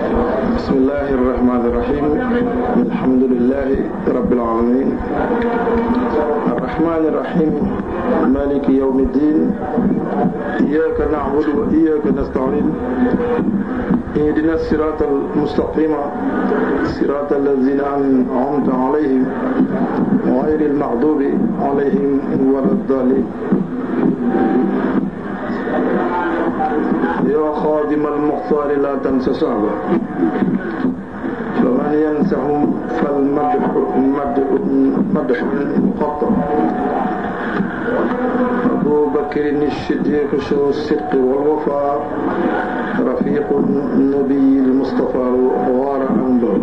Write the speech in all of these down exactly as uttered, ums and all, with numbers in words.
بسم الله الرحمن الرحيم الحمد لله رب العالمين الرحمن الرحيم مالك يوم الدين إياك نعبد وإياك نستعين اهدنا الصراط المستقيم صراط الذين أنعمت عليهم غير المغضوب عليهم ولا الضالين يا خادم المختار لا تنس صعبا فمن ينسهم فالمدح مدح مقطع أبو بكر الصديق شو الصدق والوفاء رفيق النبي المصطفى غار عنده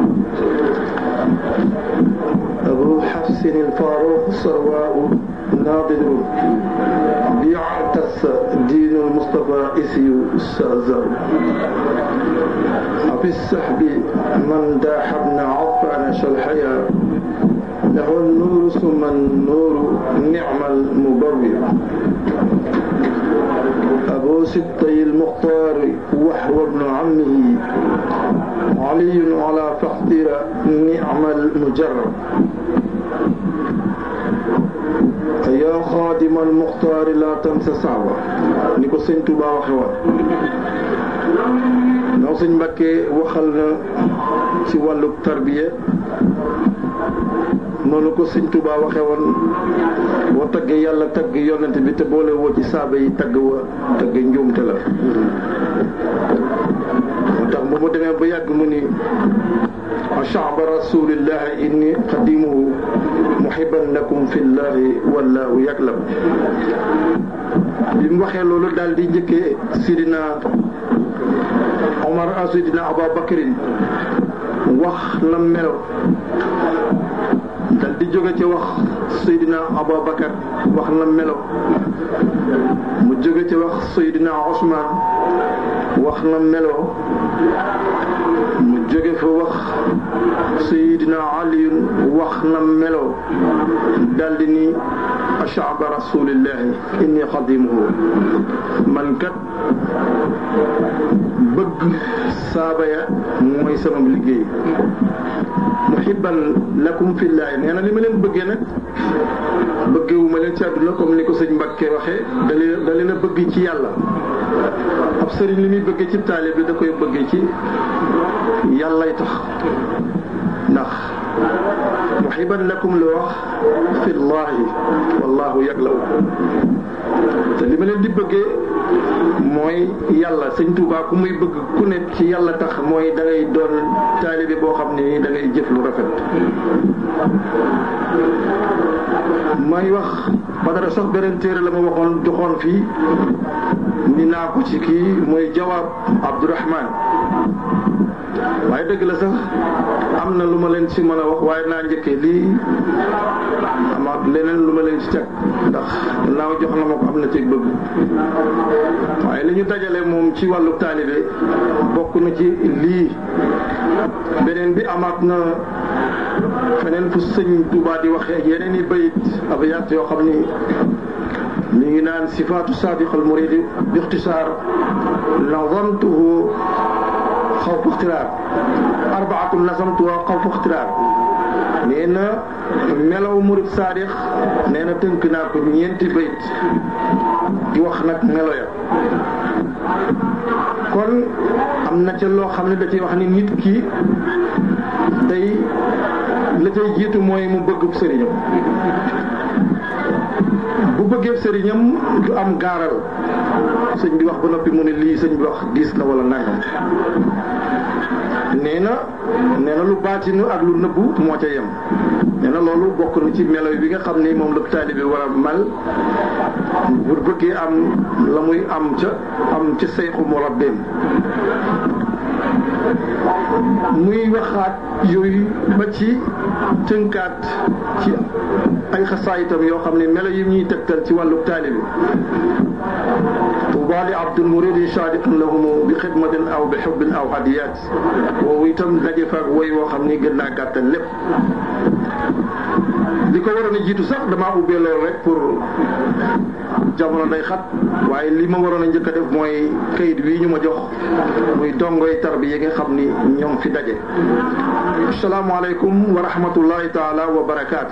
أبو حفص الفاروق سرواء ناضد بيعتس دين المصطفى إسي السازر أبي السحب من داح ابن عفان شلحيا له النور ثم النور نعم المبوي أبو ستي المختار وحو ابن عمه علي على فخدر نعم المجرب يا خادم المختار لا تنس صعبا نيكو سيغ توبا waxe won no seigne Mbacké waxal na ci walu tarbiya nonu ko seigne Touba waxe won bo tagge yalla tagg yonent bi te boole wo ci saaba yi tagg wa tagg njumte la motax bu mu demee ba yàgg mu ni ashab rasulillah inni qadimuhu muhibban lakum fillahi wallahu yaklam bi mu waxee loolu daal di njëkkee sidina Omar ak sidina Abou Bakrin wax na melo dal di jóge ci wax Seydina Abou Bakar wax na melo mu jóge ci wax Seydina Ousmane wax na melo mu jóge fa wax Seydina Ali wax na melo daldi ni ashab rasulillah inni qadimuhu man kat bëgg saaba ya mooy sama liggéey muhibban lakum fillah neena li ma leen bëggee nag bëggewuma leen ci àdduna comme ni ko sëñ Mbacké waxee da leen a bëgg ci yàlla ab sëriñ li muy bëggee ci taalibe bi da koy bëggee ci yàllay tax ndax muhibban lakum la wax fillahi wallahu yaglaw te li ma leen di bëggee mooy yàlla sëñ Touba ku muy bëgg ku ne ci yàlla tax mooy da ngay doon taalibe boo xam ne da ngay jëf lu rafet may wax Badara sax beneen téere la ma waxoon joxoon fii ni naa ko ci kii mooy jawaab Abdourahman waaye dëgg la sax am na lu ma leen ci mën a wax waaye naa njëkkee lii amaat leneen lu ma leen ci teg ndax naaw jox na ma ko am na ci bëgg waaye li ñu dajale moom ci wàllu taalibe bokk na ci lii beneen bi amaat na feneen fu sëñ Touba di waxee yeneen i bayit abiyaat yoo xam ni mi ngi naan sifaatu sadiq al murid bi ixtisaar nazamtuhu xawf ixtiraar arbaatun nazamtuha xawf ixtiraar nee na melaw murid sadiq nee na tënk naa ko ñeenti bayit di wax nag melo ya kon am na ca loo xam ne da ciy wax ni nit ki day la cay jiitu mooy mu bëgg sëriñam bu bëggee sëriñam du am gaaral sëñ bi wax ba noppi mu ne lii sëñ bi wax diis na wala nangam nee na nee na lu baatinu ak lu nëbbu moo ca yem nee na loolu bokk na ci melo bi nga xam ni moom la taalibe war a mal bu bëggee am la muy am ca am ca sayxu murabbeem muy waxaat yooyu ba ci tënkaat ci ay xasaayitam yoo xam ne melo yi ñuy tegtal ci wàllu taalibe tuuba li abdul muridi sadiqin lahum bi xidmatin aw bi xubbin aw hadiyat woowu itam daje faak woy woo xam ni gën naa gàttal lépp li ko waroon a jiitu sax damaa ubbee loolu rek pour jamono day xat waaye li ma waroon a njëkk a def mooy kayit wi ñu ma jox muy dongoy tarbiya nga xam ni ñoom fi daje. asalaamaaleykum wa rahmatullahi taala wa barakaatu.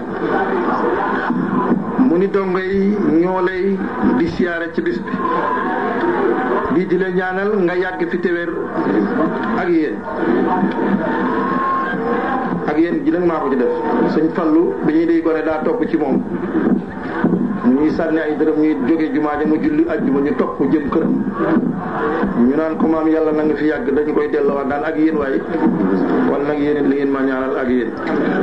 mu ni dongo yi ñoo lay di siyaare ci bis bi di di la ñaanal nga yàgg fi téwér ak yéen ak yéen ji nag maa ko ci def sëñ Fallu bi ñuy dey gone daa topp ci moom ñuy sànni ay dërëm ñuy jóge jumaa ja mu julli ajjuma ñu topp jëm këram ñu naan ko maam yàlla na nga fi yàgg dañu koy delloowaat daan ak yéen waaye kon nag yéen it li ngeen ma ñaanal ak yéen.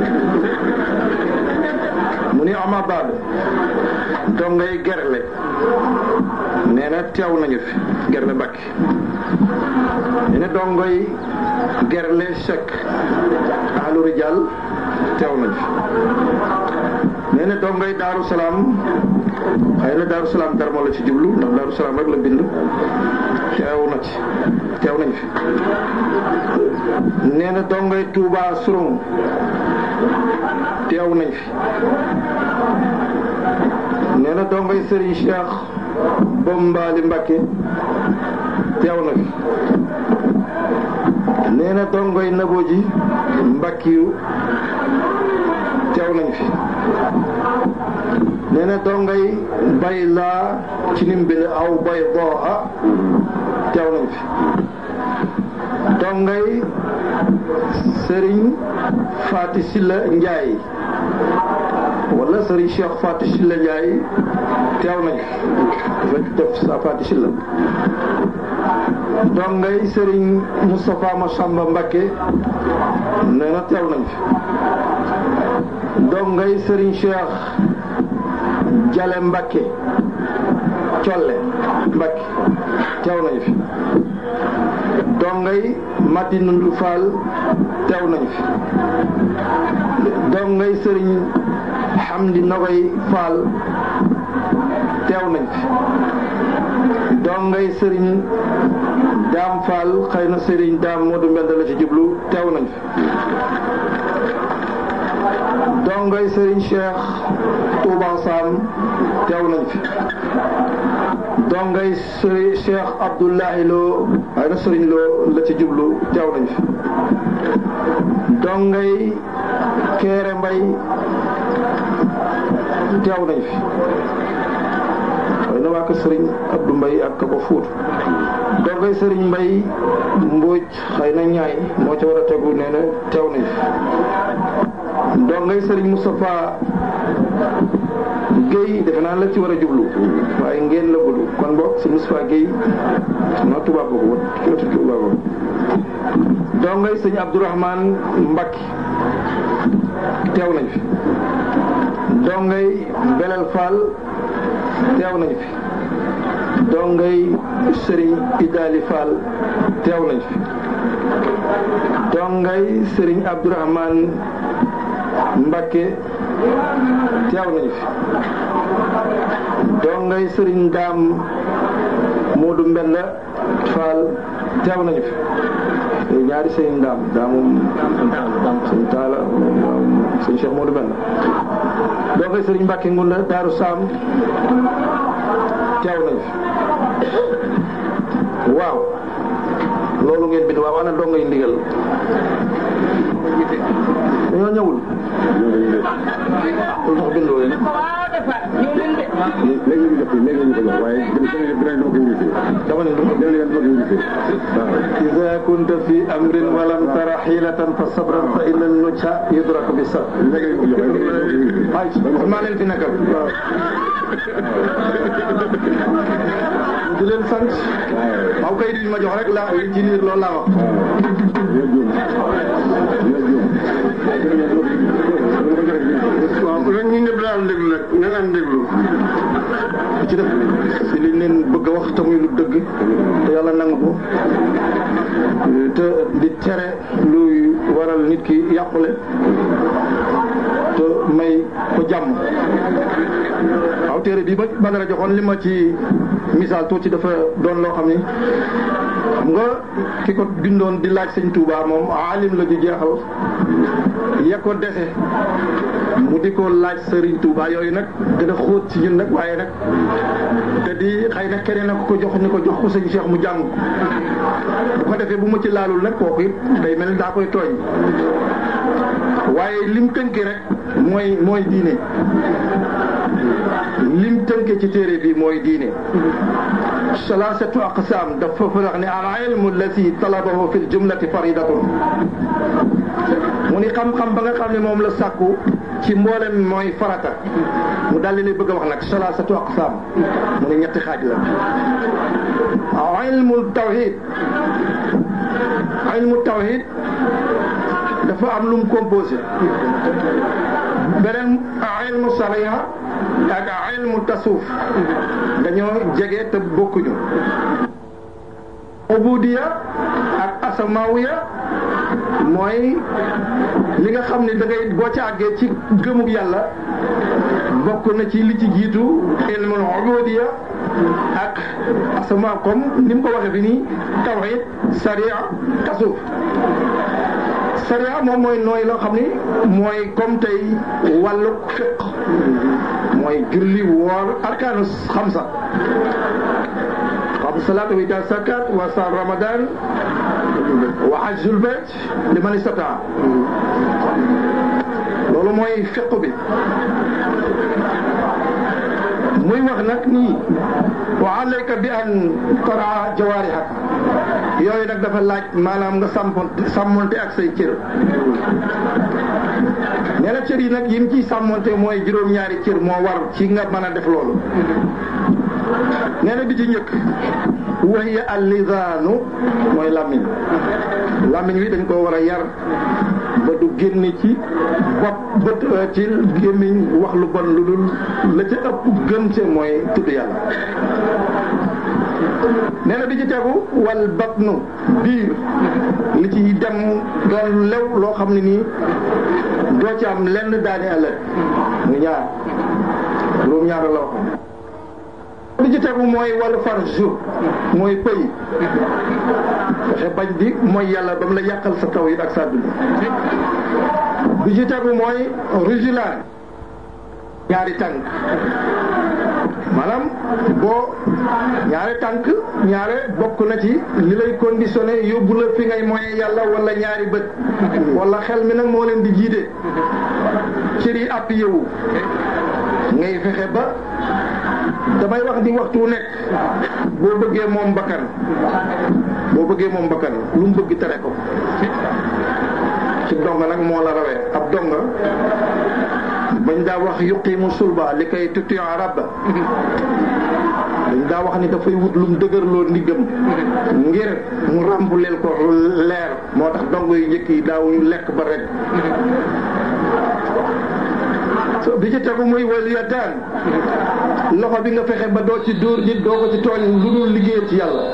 mu ni ama baad dongay gerle nee na teew nañu fi gerle Mbàkke nee na dongoy gerle Cheikh ahlu rijal teew nañu fi nee na dongoy Daaru Salaam xëy na Daaru Salaam Darma la ci jublu ndax Daaru Salaam rek la bind teew na ci teew nañu fi nee na dongoy Touba Surung teew nañ fi nee na dongoy Serigne Cheikh Bombali Mbacke teew na fi nee na dongoy Naboji Mbackiyu teew nañ fi nee na dongoy Bayla ci nimbile aw bay boo a teew nañ fi dongoy Serigne Fati Silla Ndiaye wala Serigne Cheikh Fati Silla Ndiaye teew nañ fi def sa Fati Silla dongay Serigne Moustapha Massamba Mbacké nee na teew nañ fi dongay Serigne Cheikh Jale Mbacké Colle Mbacké teew nañ fi dongay Madina Ndu Fall teew nañ fi dongay Serigne Hamdi Nogoy Fall teew nañ fi dongay Serigne Dame Fall xëy na Serigne Dame Modou Mbend la ci jublu teew nañ fi dongay Serigne Cheikh Touba Sam teew nañ fi dongay Serigne Cheikh Abdoulahi Lo xëy na Serigne Lo la ci jublu teew nañ fi dongay Kéré Mbay teew nañ fi xëy na waa ko Serigne Abdou Mbay ak ka ko fuut dongay Serigne Mbay Mbóoj xëy na ñaay moo ci war a tegu nee na teew nañ fi dongay Serigne Moustapha Guèye defe naa la ci war a jublu waaye ngeen la gudd kon boog si Moustapha Guèye noo tubaab ko ko kii tubaab ko dongay sëñ Abdourahmane Mbacké teew nañ fi dongay Belal Fall teew nañ fi dongay Serigne Idali Fall teew nañ fi dongay Serigne Abdourahmane Mbacké teew nañ fi dongay Serigne Dame Modou Mbenda Fall teew nañ fi ñaari Serigne Dame daa moom Serigne Talla Serigne Cheikh Modou Mbenda dongay Serigne Mbacké Ngunda Daaru Sam teew nañ fi waaw loolu ngeen bind waaw ana dongay ndigal dañoo ñëwul lu tax bindoo leen léegi ñu def léegi ñu ko jox waaye dama ko invité dama ne dama ko invité إذا كنت في أمر ولم تر حيلة فصبرا فإن النجح يدرك بالصبر maa leen fi nekkal di leen sant waaw kay di ma jox rek laa ci liir loolu laa wax waaw rek ñu ñëpp daal déglu nag nga daan déglu ci def si liñ leen bëgg a wax te muy lu dëgg te yàlla nangu ko te di tere luy waral nit ki yàqule te te may ko jàmm. waaw téere bi ba Badara joxoon li ma ci misaal tuuti dafa doon loo xam ni xam nga ki ko bindoon di laaj sëñ Touba moom alim la ju jeexal ya ko dese mu di ko laaj sëriñ Touba yooyu nag gën a xóot ci ñun nag waaye nag te di xëy na keneen na ko jox ni ko jox ko sëñ Cheikh mu jàng bu ko defee bu ma ci laalul nag kooku it day mel ni daa koy tooñ waaye lim tënki rek mooy mooy diine lim tënke ci téere bi mooy diine salaasatu aqsaam dafa fa wax ne al ilmu allati talabahu fi l jumlati faridatun mu ni xam-xam ba nga xam ne moom la sàkku ci mboolem mooy farata mu daal di lay bëgg a wax nag salaasatu aqsaam mu ne ñetti xaaj la ilmu tawhid ilmu tawhid dafa am lu mu composé beneen ilmu sariya ak ilmu tasawuf dañoo jege te bokkuñu ubudiya ak asamawiya mooy li nga xam ne da ngay boo ca àggee ci gëmug yàlla bokk na ci li ci jiitu ilmul ubudiya ak asama comme ni mu ko waxee fi nii tawhid sariya tasawuf sariya moom mooy nooy loo xam ni mooy comme tey wàllu fiq mooy julli woor arkaanu xamsa xam salaatu wa itaa zakat wa saam ramadan wa hajjul bayt liman istataa loolu mooy fiq bi muy wax nag nii wa alayka bi an tara jawaarihaka yooyu nag dafa laaj maanaam nga sàmmonte sàmmonte ak say cër nee na cër yi nag yim ciy sàmmonte mooy juróom-ñaari cër moo war ci nga mën a def loolu nee na bi ci njëkk wahiya al-lisaanu mooy làmmiñ làmmiñ wi dañ ko war a yar ba du génne ci bopp bët ci gémmiñ wax lu bon lu dul la ca ëpp gën ca mooy tudd yàlla nee na bi ci tegu wal batnu biir li ci dem doon lew loo xam ne nii doo ci am lenn daani ëllëg mu ñaar loolu ñaar la wax li ci tegu mooy wal farju mooy pëy fexe bañ di mooy yàlla ba mu la yàqal sa taw yi ak sa dund bi ci tegu mooy rujulaan ñaari tànk maanaam boo ñaari tànk ñaare bokk na ci li lay conditionné yóbbu la fi ngay moye yàlla wala ñaari bët wala xel mi nag moo leen di jiite cër yi àpp yowu ngay fexe ba damay wax di waxtu nekk boo bëggee moom bakkan boo bëggee moom bakkan lu mu bëgg tere ko ci donga nag moo la rawee ab donga bañ daa wax yuqimu sulba li koy tuti rabba dañ daa wax ni dafay wut lum dëgërloo ndiggam ngir mu ràmbuleel ko leer moo tax dongo yu njëkk yi daawuñu lekk ba rek bi ci tegu muy wal yadaan loxo bi nga fexe ba doo ci dóor nit doo ko ci tooñ lu dul liggéeyal ci yàlla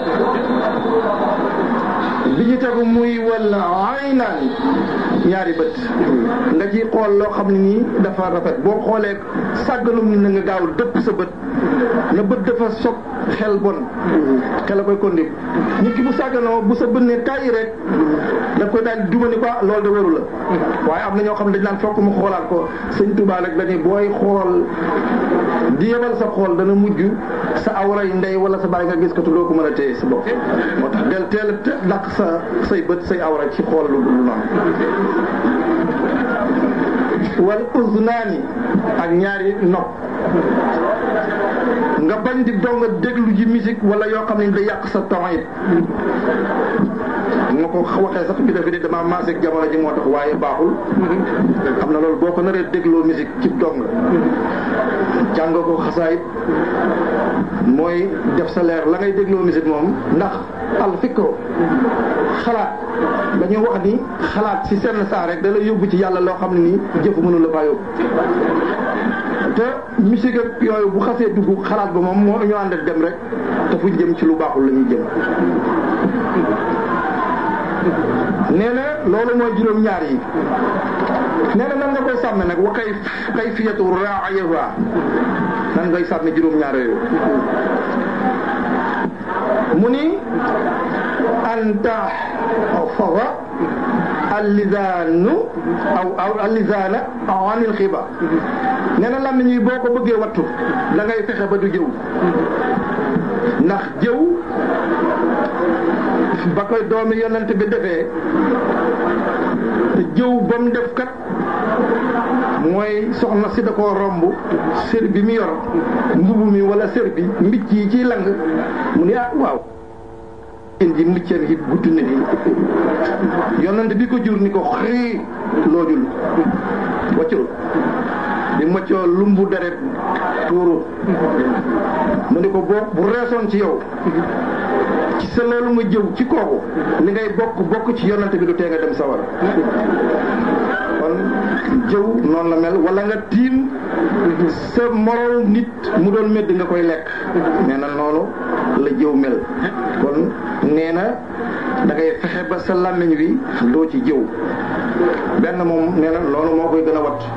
bi ci tegu muy wal aynaan ñaari bët nga ci xool loo xam ne nii dafa rafet boo xoolee sàgganum ni na nga gaawul dëpp sa bët na bët dafa soog xel bon xel a koy kondi nit ki bu sàgganoo bu sa bët ne tàyyi rek daf koy daal duma ni ko loolu de waru la waaye am na ñoo xam ne dañ naan fokk mu xoolaat ko sëñ Tuubaa nag dañuy booy xool di yebal sa xool dana mujj sa awray ndey wala sa baay nga gis ko te doo ko mën a téye sa bopp moo tax del teel a dàq sa say bët say awra ci xool lu lu noonu wal uznaani ak ñaari nopp nga bañ di dong déglu ji musique wala yoo xam ne da yàq sa temps it ma ko waxee sax bi dafa di dama maase ak jamono ji moo tax waaye baaxul am na loolu boo ko naree dégloo musique ci dong jàng ko xasaayit mooy def sa leer la ngay dégloo musique moom ndax al fikro xalaat dañoo wax ni xalaat ci seen saa rek da la yóbbu ci yàlla loo xam ne nii jëfu mënu la faa yóbbu te musique ak yooyu bu xasee dugg xalaat ba moom moo ñu ànd dem rek te fuñ jëm ci lu baaxul la ñuy jëm nee na loolu mooy juróom-ñaar yi. nee na nan nga koy sàmme nag wa kay kayfiyatu ra'yiha nan ngay sàmme juróom-ñaar yooyu mu ni anta fawa al-lisaanu aw aw al-lisaana anil xiba nee na làmmiñ yi boo ko bëggee wattu da ngay fexe ba du jëw ndax jëw ba koy doomi yonent bi defee te jëw ba mu def kat mooy soxna si da koo romb sër bi mi yor mbubu mi wala sër bi mbicc yi ciy lang mu ni ah waaw in ji mbiccam yi gudd na ni yonent bi ko jur ni ko xii loojul waccul di moccoo lumbu deret tuuru mu ni ko boo bu reesoon ci yow ci sa loolu nga jëw ci kooku li ngay bokk bokk ci yonent bi du tee nga dem sawar kon jëw noonu la mel wala nga tiim sa moroom nit mu doon medd nga koy lekk nee na noonu la jëw mel kon nee na da ngay fexe ba sa làmmiñ wi doo ci jëw benn moom nee na loolu moo koy gën a wat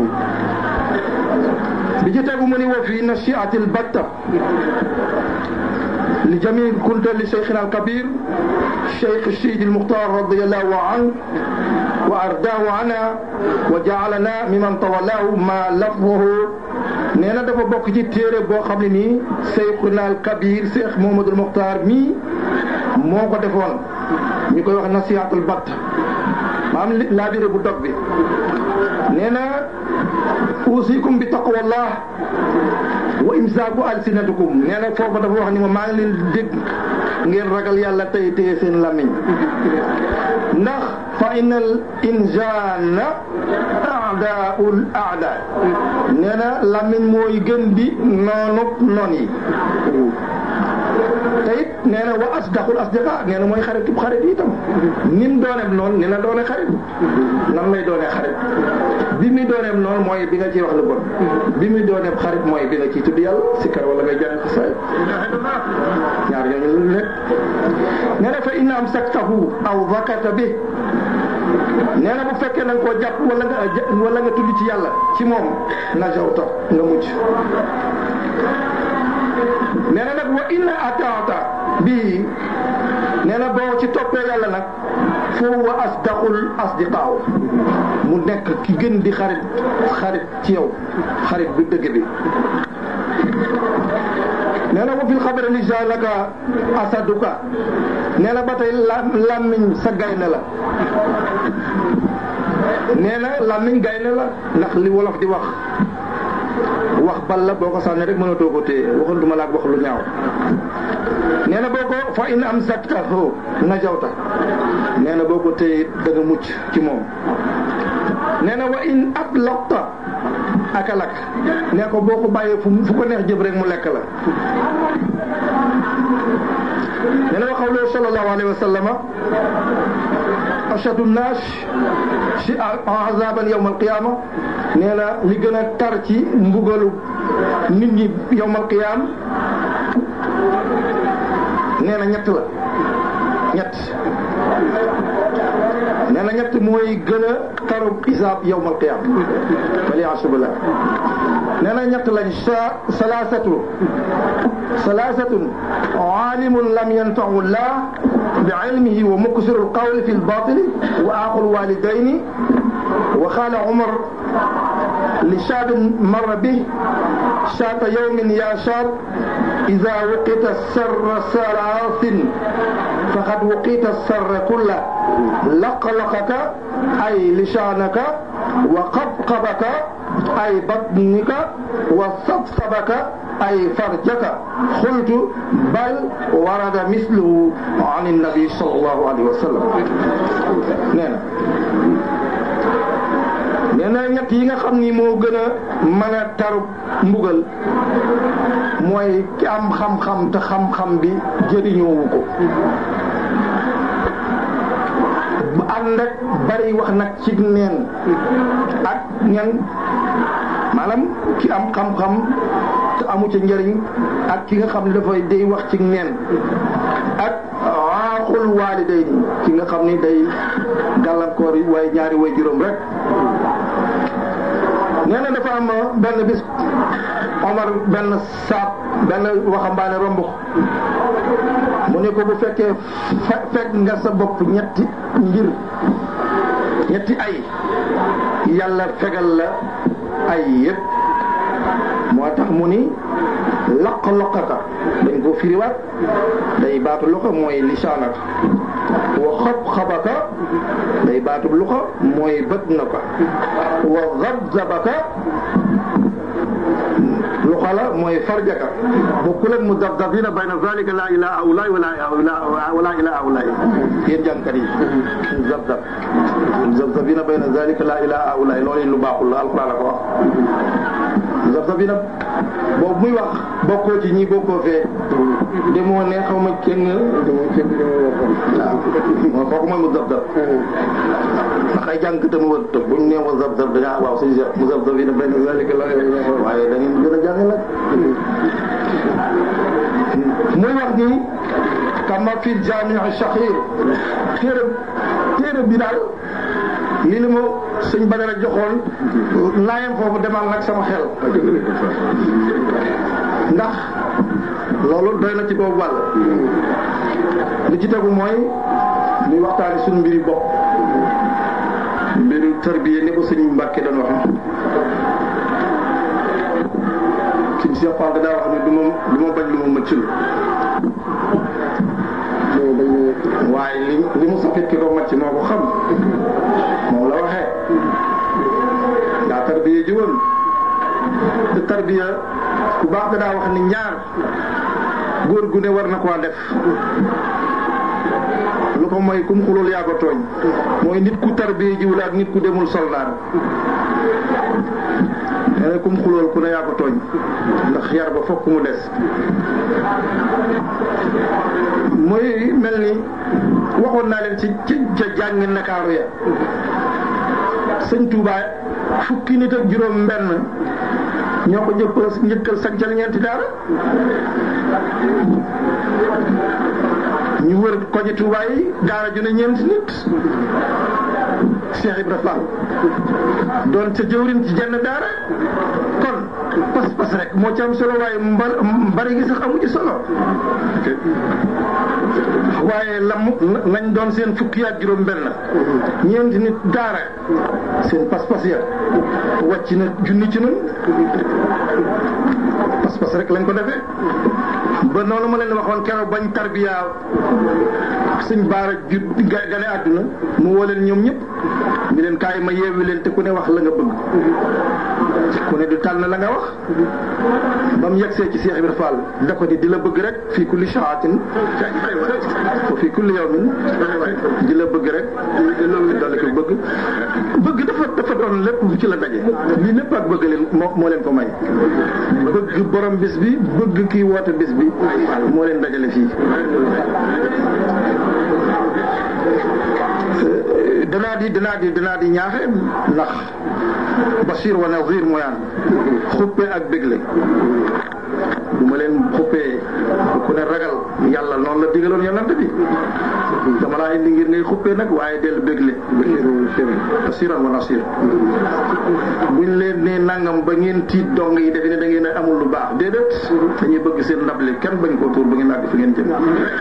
bi ci tegu mu ni wa fi nasiatil batta li jami kunta li cheikhina al kabir cheikh Sidi al Mukhtar radiyallahu anhu wa ardaahu ana wa ja'alana mimman tawallahu ma lafzuhu nee na dafa bokk ci téere boo xam ne nii cheikhina al kabir cheikh Mouhamadoul Mukhtar mii moo ko defoon ñu koy wax nasihatul batt maam laabire bu dog bi nee na usikum bi taqwallah wa imsaaku alsinatukum nee na foofu dafa wax ni ma maa ngi leen dégg ngeen ragal yàlla tey téye seen làmmiñ ndax fa innal insaana a'daa'ul a'daa nee na làmmiñ mooy gën di noonub noon yi te it nee na wa asdaqul asdiqa nee na mooy xaritub xarit yi itam nim dooneem noonu ni la doone xarit nan lay doonee xarit bi muy dooneem noonu mooy bi nga ciy wax lu bon bi muy dooneem xarit mooy bi nga ciy tudd yàlla sikkar wala ngay jàng xasaay ñaar ñooñu lu nekk nee na fa inna amsaktahu aw zakata bi nee na bu fekkee na nga koo jàpp wala nga wala nga tudd ci yàlla ci moom najawta nga mucc nee na nag wa inna ataata bii nee na boo ci toppee yàlla nag foo wa asdaqul asdiqaaw mu nekk ki gën di xarit xarit ci yow xarit bu dëgg bi nee na wa fil xabari li jalaka asaduka nee na ba tey làmmiñ sa gaynde la nee na làmmiñ gaynde la ndax li wolof di wax wax bal la boo ko sànni rek mënatoo ko téye waxantuma la ak wax lu ñaaw nee na boo ko fa in amsaktahu najawta nee na boo ko téye da nga mucc ci moom nee na wa in atlaqta akalak nee ko boo ko bàyyee fu fu ko neex jëf rek mu lekk la nee na wa qawluhu sallallahu alayhi wa sallama ashadu nnaas azaban yawm alqiyama nee na li gën a tar ci mbugalu nit ñi yawm alqiyama nee na ñett la ñett nee na ñett mooy gën a taru isaab yawm alqiyama wali asubila nee na ñett lañ sa salaasatu salaasatun aalimun lam yanfa'u llah bi ilmihi wa muksiru alqawli fi albatili wa aqul walidayni wa qaala Umar li shaabin marra bihi shaata yawmin ya shaab idaa wuqita sarra salaasin faqad wuqita sarra kullahu laqlaqaka ay lisaanaka wa qabqabaka ay batnika wa sabsabaka ay farjaka qultu bal warada misluhu an nabi sallallahu alayhi wa sallam nee na nee na ñett yi nga xam ni moo gën a mën a taru mbugal mooy ki am xam-xam te xam-xam bi jëriñoowu ko ànd ak bari wax nag ci neen ak ñan maanaam ki am xam-xam te amu ca njëriñ ak ki nga xam ne dafay day wax ci neen ak aqul walidayni ki nga xam ni day gàllankoor yi waaye ñaari way juróom rek nee na dafa am benn bis Omar benn saab benn waxambaane romb ko mu ne ko bu fekkee fekk nga sa bopp ñetti ngir ñetti ay yàlla fegal la ay yépp moo tax mu ni laq laqaka dañ ko firiwaat day baatu luxa mooy lisaanaka wa xab xabaka day baatu luxa mooy bët na ko wa zabzabaka luxa la mooy farjaka bokkul ak muzabzabina bayna zalika la ilaha ulay wala wala ilaha ulay yéen jàngkat yi muzabzab muzabzabina bayna zalika la ilaha ulay loolu lu baaxul la alquran la ko wax muzabzabina boobu muy wax bokkoo ci ñi bokkoo fee demoo ne xaw ma kenn waaw kooku mooy muzabzab ndax ay jàngkat ma wër te buñ nee muzabzab dañaa waaw suñu muzabzabina bayna zalika la waaye da ngeen gën a jàng nag muy wax ni kama fi jami' Shakhir téere téere bi daal lii la ma sëñ Badara joxoon naayam foofu demal nag sama xel ndax loolu doy na ci boobu wàll li ci tegu mooy muy waxtaani suñu mbiri bopp mbiru tarbiya ni ko sëñ Mbàkke doon wax suñ Cheikh Fall daa wax ne du ma du ma bañ lu ma mëccul waaye li li mu safit ki ko macc moo ko xam moom la waxee daa tarbiya ji woon te tarbiya ku baax da daa wax ni ñaar góor gu ne war na koo def lu ko mooy kum xulool yaa ko tooñ mooy nit ku tarbiya jiwul ak nit ku demul soldaar nee kum xulool ku ne yaa ko tooñ ndax yar ba fokk mu des mooy mel ni waxoon naa leen ci ci ca jàngi Ndakaaru ya sëñ Touba fukki nit ak juróom benn ñoo ko njëkkal njëkkal sancal ñeenti daara ñu wër koñi Touba yi daara ju ne ñeenti nit Cheikh Ibra Fall doon ca jëwrin ci jenn daara kon pas-pas rek moo ci am solo waaye mba mbari gi sax amu ci solo waaye lam lañ doon seen fukki ak juróom benn ñeenti nit daara seen pas-pas ya wàcc na junni ci nun pas-pas rek lañ ko defee ba noonu ma leen waxoon keroog bañ tarbiya suñ baara ju gane àdduna mu woo leen ñoom ñëpp ni leen kaay ma yeewi leen te ku ne wax la nga bëgg ku ne du tànn la nga wax ba mu yegsee ci Cheikh Ibra Fall da ko di di la bëgg rek fii kulli shaatin wa fii kulli yawmin di la bëgg rek dolli ko bëgg bëgg dafa dafa doon lépp ci la daje lii lépp ak bëgg leen moo moo leen ko may bëgg borom bis bi bëgg kii woote bis bi moo leen dajale fii danaa di danaa di danaa di ñaaxe ndax Bashir wa Nazir mooyaan xuppe ak bégle du ma leen xuppee ku ne ragal yàlla noonu la digaloon yonent bi dama laa indi ngir ngay xuppee nag waaye del bégle Bashiran wa Nazir buñ leen ne nangam ba ngeen tiit dong yi defe ne da ngeen amul lu baax déedéet dañuy bëgg seen ndable kenn bañ koo tuur ba ngeen àgg fi ngeen jëm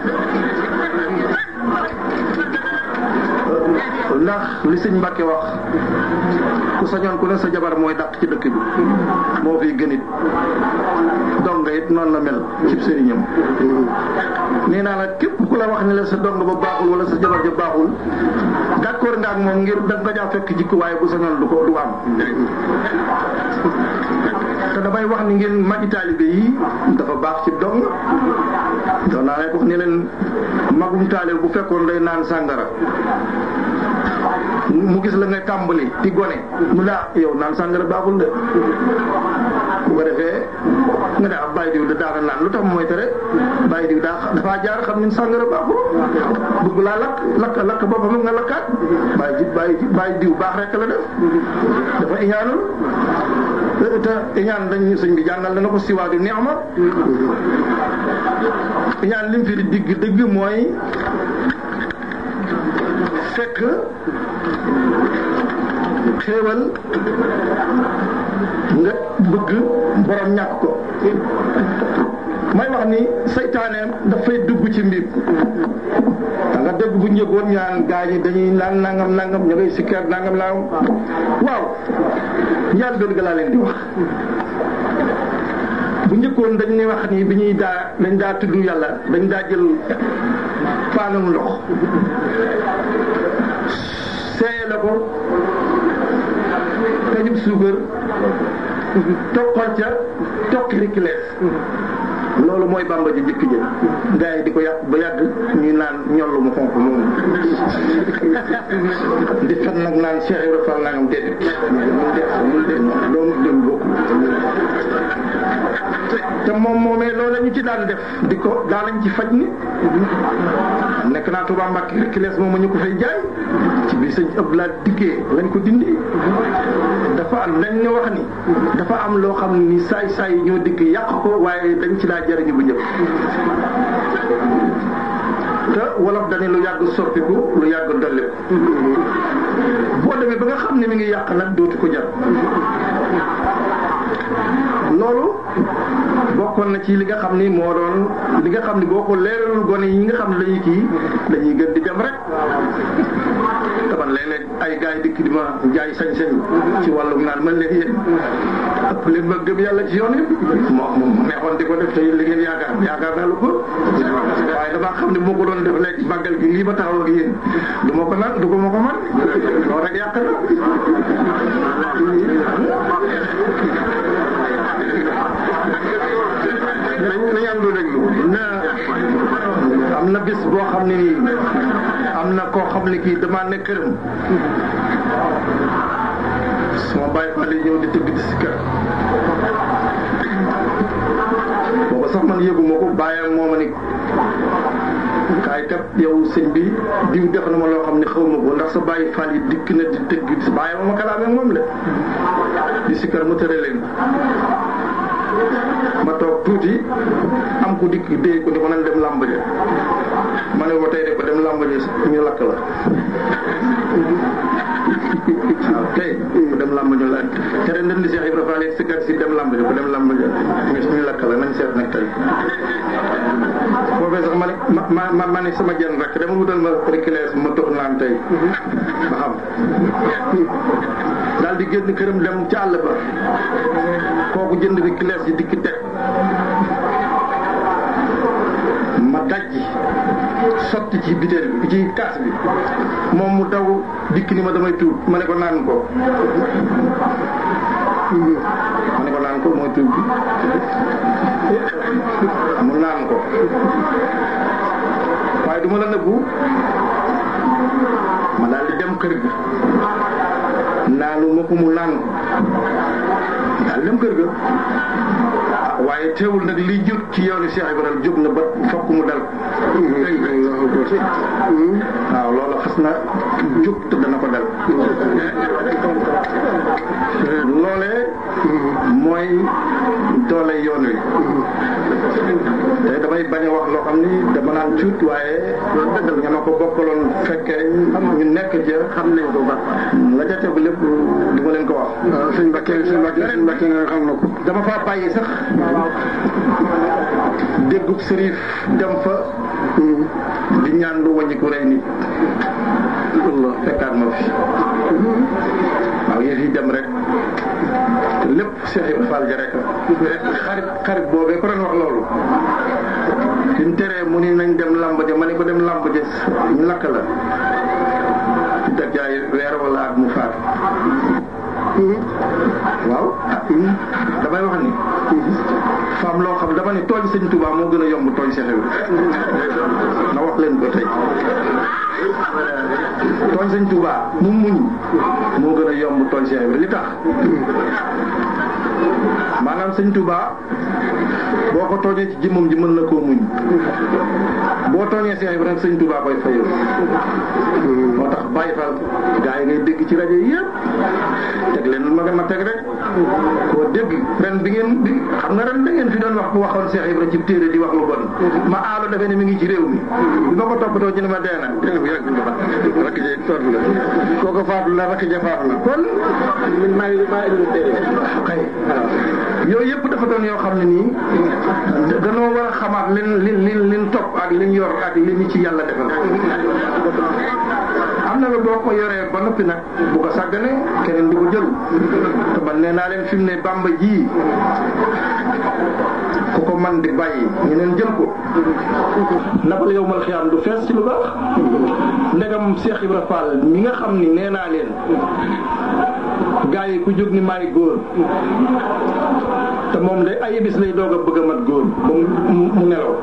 ndax li sëñ Mbàkke wax ku sañoon ku ne sa jabar mooy dàq ci dëkk bi moo fiy gënit donga it noonu la mel cib sëriñam nee naa la képp ku la wax ne la sa dong ba baaxul wala sa jabar ja baaxul d'accord nga ak moom ngir da nga jaa fekk jikko waaye bu sañoon du ko du am te damay wax ni ngeen magi taalibe yi dafa baax ci dong doon naa lay wax ni leen magum taalibe bu fekkoon day naan sàngara mu gis la nga tàmbali di gone mu daa yow naan sàngara baaxul de bu ko defee nga daa bàyyi diw da daana naan lu tax mooy tere bàyyi diw daa dafaa jaar xam ni sàngara baaxul bëgg laa lakk lakk lakk boppam nga lakkaat bàyyi ji bàyyi ji bàyyi diw baax rek la def dafa iñaanul te iñaan dañ sëñ bi jàngal dana ko siwaadu neexma iñaan lim fi di digg dëgg mooy fekk xéewal nga bëgg borom ñàkk ko may wax ni saytaaneem dafay dugg ci mbir da nga dégg bu njëkkoon ñaan gaa yi dañuy naan nangam nangam ña ngay sikkeer nangam nangam waaw njaal doon ga laa leen di wax bu njëkkoon dañ ni wax ni bi ñuy daa dañ daa tudd yàlla dañ daa jël paanam ndox seeye la ko kajub suukar toqal ca tokki rikilees loolu mooy bamba ji jëkk jël gars yi di ko yàq ba yàgg ñuy naan ñollu mu xonq moomu di fen nag naan Cheikh Ibrahima Fall nangam déedéet mul def mul def doomu dem bokk te moom moomee loolu la ñu ci daan def di ko daa lañ ci faj ni nekk naa Touba Mbacke rikilees moom ñu ko fay jaay ci biir sëñ Abdoulaye dikkee lañ ko dindi dafa am dañ ñu wax ni dafa am loo xam ni saay saay ñoo dikk yàq ko waaye dañ ci daa jariñu bu njëkk te wolof dane lu yàgg soppiku lu yàgg dolliku boo demee ba nga xam ne mi ngi yàq nag dootu ko jar loolu bokkoon na ci li nga xam ni moo doon li nga xam ni boo ko leeralul gone yi nga xam ne lañuy kii dañuy gën di dem rek taman léeg-léeg ay gars yi dikk di ma jaay sañ-sañ ci wàllum naan man leen yéen ëpp leen ma gëm yàlla ci yoon yi moo moom neexoon di ko def te yéen li ngeen yaakaar yaakaar naa lu ko waaye damaa xam ne moo ko doon def léegi màggal gi lii ma taxaw ak yéen du ma ko naan du ko ma ko man loolu rek yàq na nañ am lu déglu na am na bis boo xam ne nii am na koo xam ne kii damaa nekk këram sama bàyyi fa li ñëw di tëgg di si kër booba sax man yëguma ko bàyyam moo ma ni kaay kat yow sëñ bi diw def na ma loo xam ne xaw ma ko ndax sa bàyyi fall yi dikk na di tëgg di bàyyi ma ma kalaamee moom la di si kër mu tëre leen ma toog tuuti am ku dikk dee ko ni ko nan dem làmb ja ma ne ko tey de ko dem làmb ja ñu lakk la waaw tey ku dem làmb ja la te ren dem di Cheikh Ibrahima Fall si kër si dem làmb ja ku dem làmb ja ñu lakk la nañ seet nag tey boobee sax ma ne ma ma ma ne sama jën rek dama wutal ma réclès ma tox naan tey ba xam daal di génn këram dem ci àll ba kooku jënd réclès yi dikk teg ma dajji sotti ci biteel bi ci kaas bi moom mu daw dikk ni ma damay tuub ma ne ko naan ko ma ne ko naan ko mooy tuub bi mu naan ko waaye du ma la nëbbu ma daal di dem kër ga naanu ma ko mu naan ko daal dem kër ga waaye teewul nag liy jóg ci yoonu Cheikh Ibrahima jóg na ba fokk mu dal waaw loolu xas na jóg te dana ko dal loolee mooy doole yoon wi te damay bañ a wax loo xam ni dama naan cuut waaye ña ma ko bokkaloon fekkee ñu nekk ja xam nañ ko ba la ca tegu lépp du ma leen ko wax waaw sëñ Mbacke sëñ Mbacke sëñ Mbacke nga xam na ko dama faa bàyyi sax déggub sërif dem fa di ñaan lu wàññi ku rey nit Allah fekkaat ma fi waaw yéen yi dem rek lépp Cheikh Ibrahima Fall ja rek xarit xarit boobee ko doon wax loolu suñ teree mu ni nañ dem lamb ja ma ne ko dem lamb ja ñu lakk la ci dajjaay weer wala at mu faatu waaw damay wax ni faam loo xam dama ne tooñ sëñ Touba moo gën a yomb tooñ Cheikh Ibrahima na wax leen ko tey tooñ sëñ Touba mu muñ moo gën a yomb tooñ Cheikh Ibrahima li tax maanaam sëñ Touba boo ko tooñee ci jëmmam ji mën na koo muñ boo tooñee Cheikh Ibrahima sëñ Touba koy fayal moo tax Baye Fall gaa yi ngay dégg ci rajo yi yëpp teg leen ma ma teg rek koo dégg ren bi ngeen bi xam nga ren da ngeen fi doon wax bu waxoon Cheikh Ibrahima ci téere di wax lu bon ma aalo defee ne mi ngi ci réew mi bi ma ko toppatoo ci ne ma dee na rakk je toog la kooku faatu la rakk je faatu la kon maa ngi maa ngi téere xëy yooyu yëpp dafa doon yoo xam ne nii danoo war a xamaat lin lin lin lin topp ak lin yor ak li ñu ci yàlla defal am na la boo ko yoree ba noppi nag bu ko sàgganee keneen du ko jël te man nee naa leen fi mu ne Bàmba ji ku ko man di bàyyi ñeneen jël ko nabal yow mal xiyaam du fees ci lu baax ndegam Cheikh Ibra Fall mi nga xam ni nee naa leen gaa yi ku jóg ni maay góor te moom de ay bis lay doog a bëgg a mat góor ba mu nelaw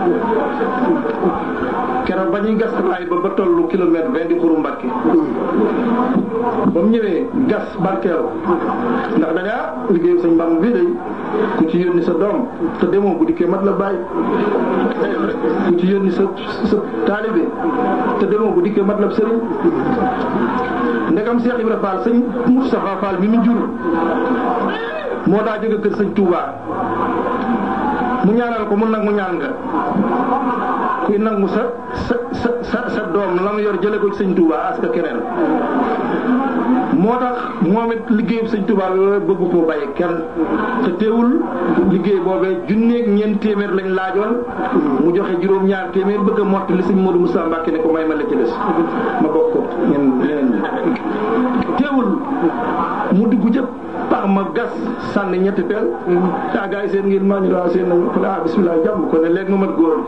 keroog ba ñuy gas raay ba ba tollu kilomètre vingt di xuru Mbàkke ba mu ñëwee gas barkeelu ndax da ngaa liggéeyu sëñ Bamba bii day ku ci yónni sa doom te demoo bu dikkee mat la bàyyi ku ci yónni sa sa taalibe te demoo bu dikkee mat la sëriñ ndegam Cheikh Ibra Fall sëñ Moustapha Fall mi mu jur moo daa jóge kër sëñ Touba mu ñaanal ko mu nag mu ñaan nga kuy nangu sa sa sa sa sa doom la mu yor jële ko ci sëñ Touba aska keneen moo tax moom it liggéeyu sëñ Touba yooyu bëgg koo bàyyi kenn te teewul liggéey boobee junneeg ñeent téeméer lañ laajoon mu joxe juróom ñaar téeméer bëgg a mott li sëñ Modou Moussa Mbacke ne ko may ma la ci des ma bokk ko ñen leneen ñi teewul mu dugg jëpp pax ma gas sànni ñetti peel daa gaa yi seen ngeen maa ñu daa seen nañu ko ne ah bismillah jàmm ko ne léegi ma mat góor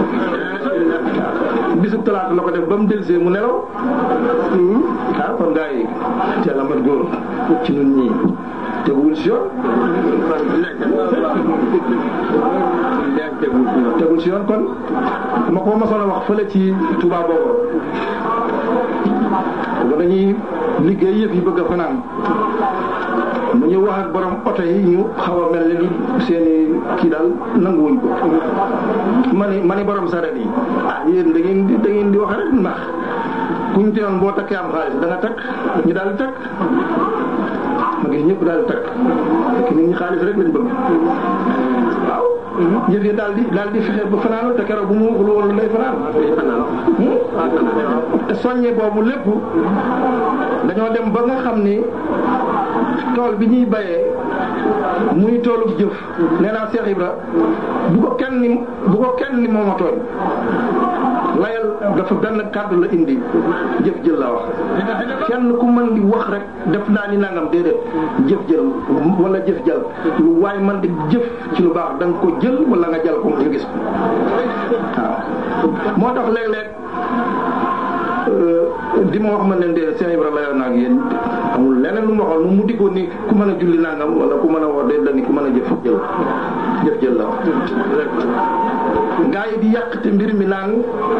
bisub talaata la ko def ba mu delsee mu nelaw ah kon gaa yi teel a mat góor ci ñun ñii teguwul si yoon tegul si yoon kon ma ko mosoon a wax fële ci Touba boobu ba dañuy liggéey yëf yi bëgg a fanaan mu ñu wax ak borom oto yi ñu xaw a mel ni seeni kii daal nanguwuñ ko ma ni ma ni borom saret yi ah yéen da ngeen di da ngeen di wax rek ndax kuñ teewoon boo takkee am xaalis da nga takk ñu daal di takk ma gis ñëpp daal di takk fekk nit ñi xaalis rek lañ bëgg waaw yëf yi daal di daal di fexe ba fanaanal te keroog bu mu waxul woon lay fanaan te soññe boobu lépp dañoo dem ba nga xam ni tool bi ñuy bayee muy toolu jëf nee naa Cheikh Ibra bu ko kenn ni bu ko kenn ni mooma tooñ layal dafa benn kàddu la indi jëf jël la wax kenn ku mën di wax rek def naa ni nangam déedéet jëf jël wala jëf jël lu waaye man di jëf ci lu baax da nga ko jël wala nga jël ko nga gis ko waaw moo tax léeg-léeg di ma wax ma leen de Cheikh Ibrahima layoon na ak yéen amul leneen lu ma waxoon mu diggoo ni ku mën a julli nangam wala ku mën a woo de la ni ku mën a jëf jël jëf jël la wax gaa yi di yàq te mbir mi naan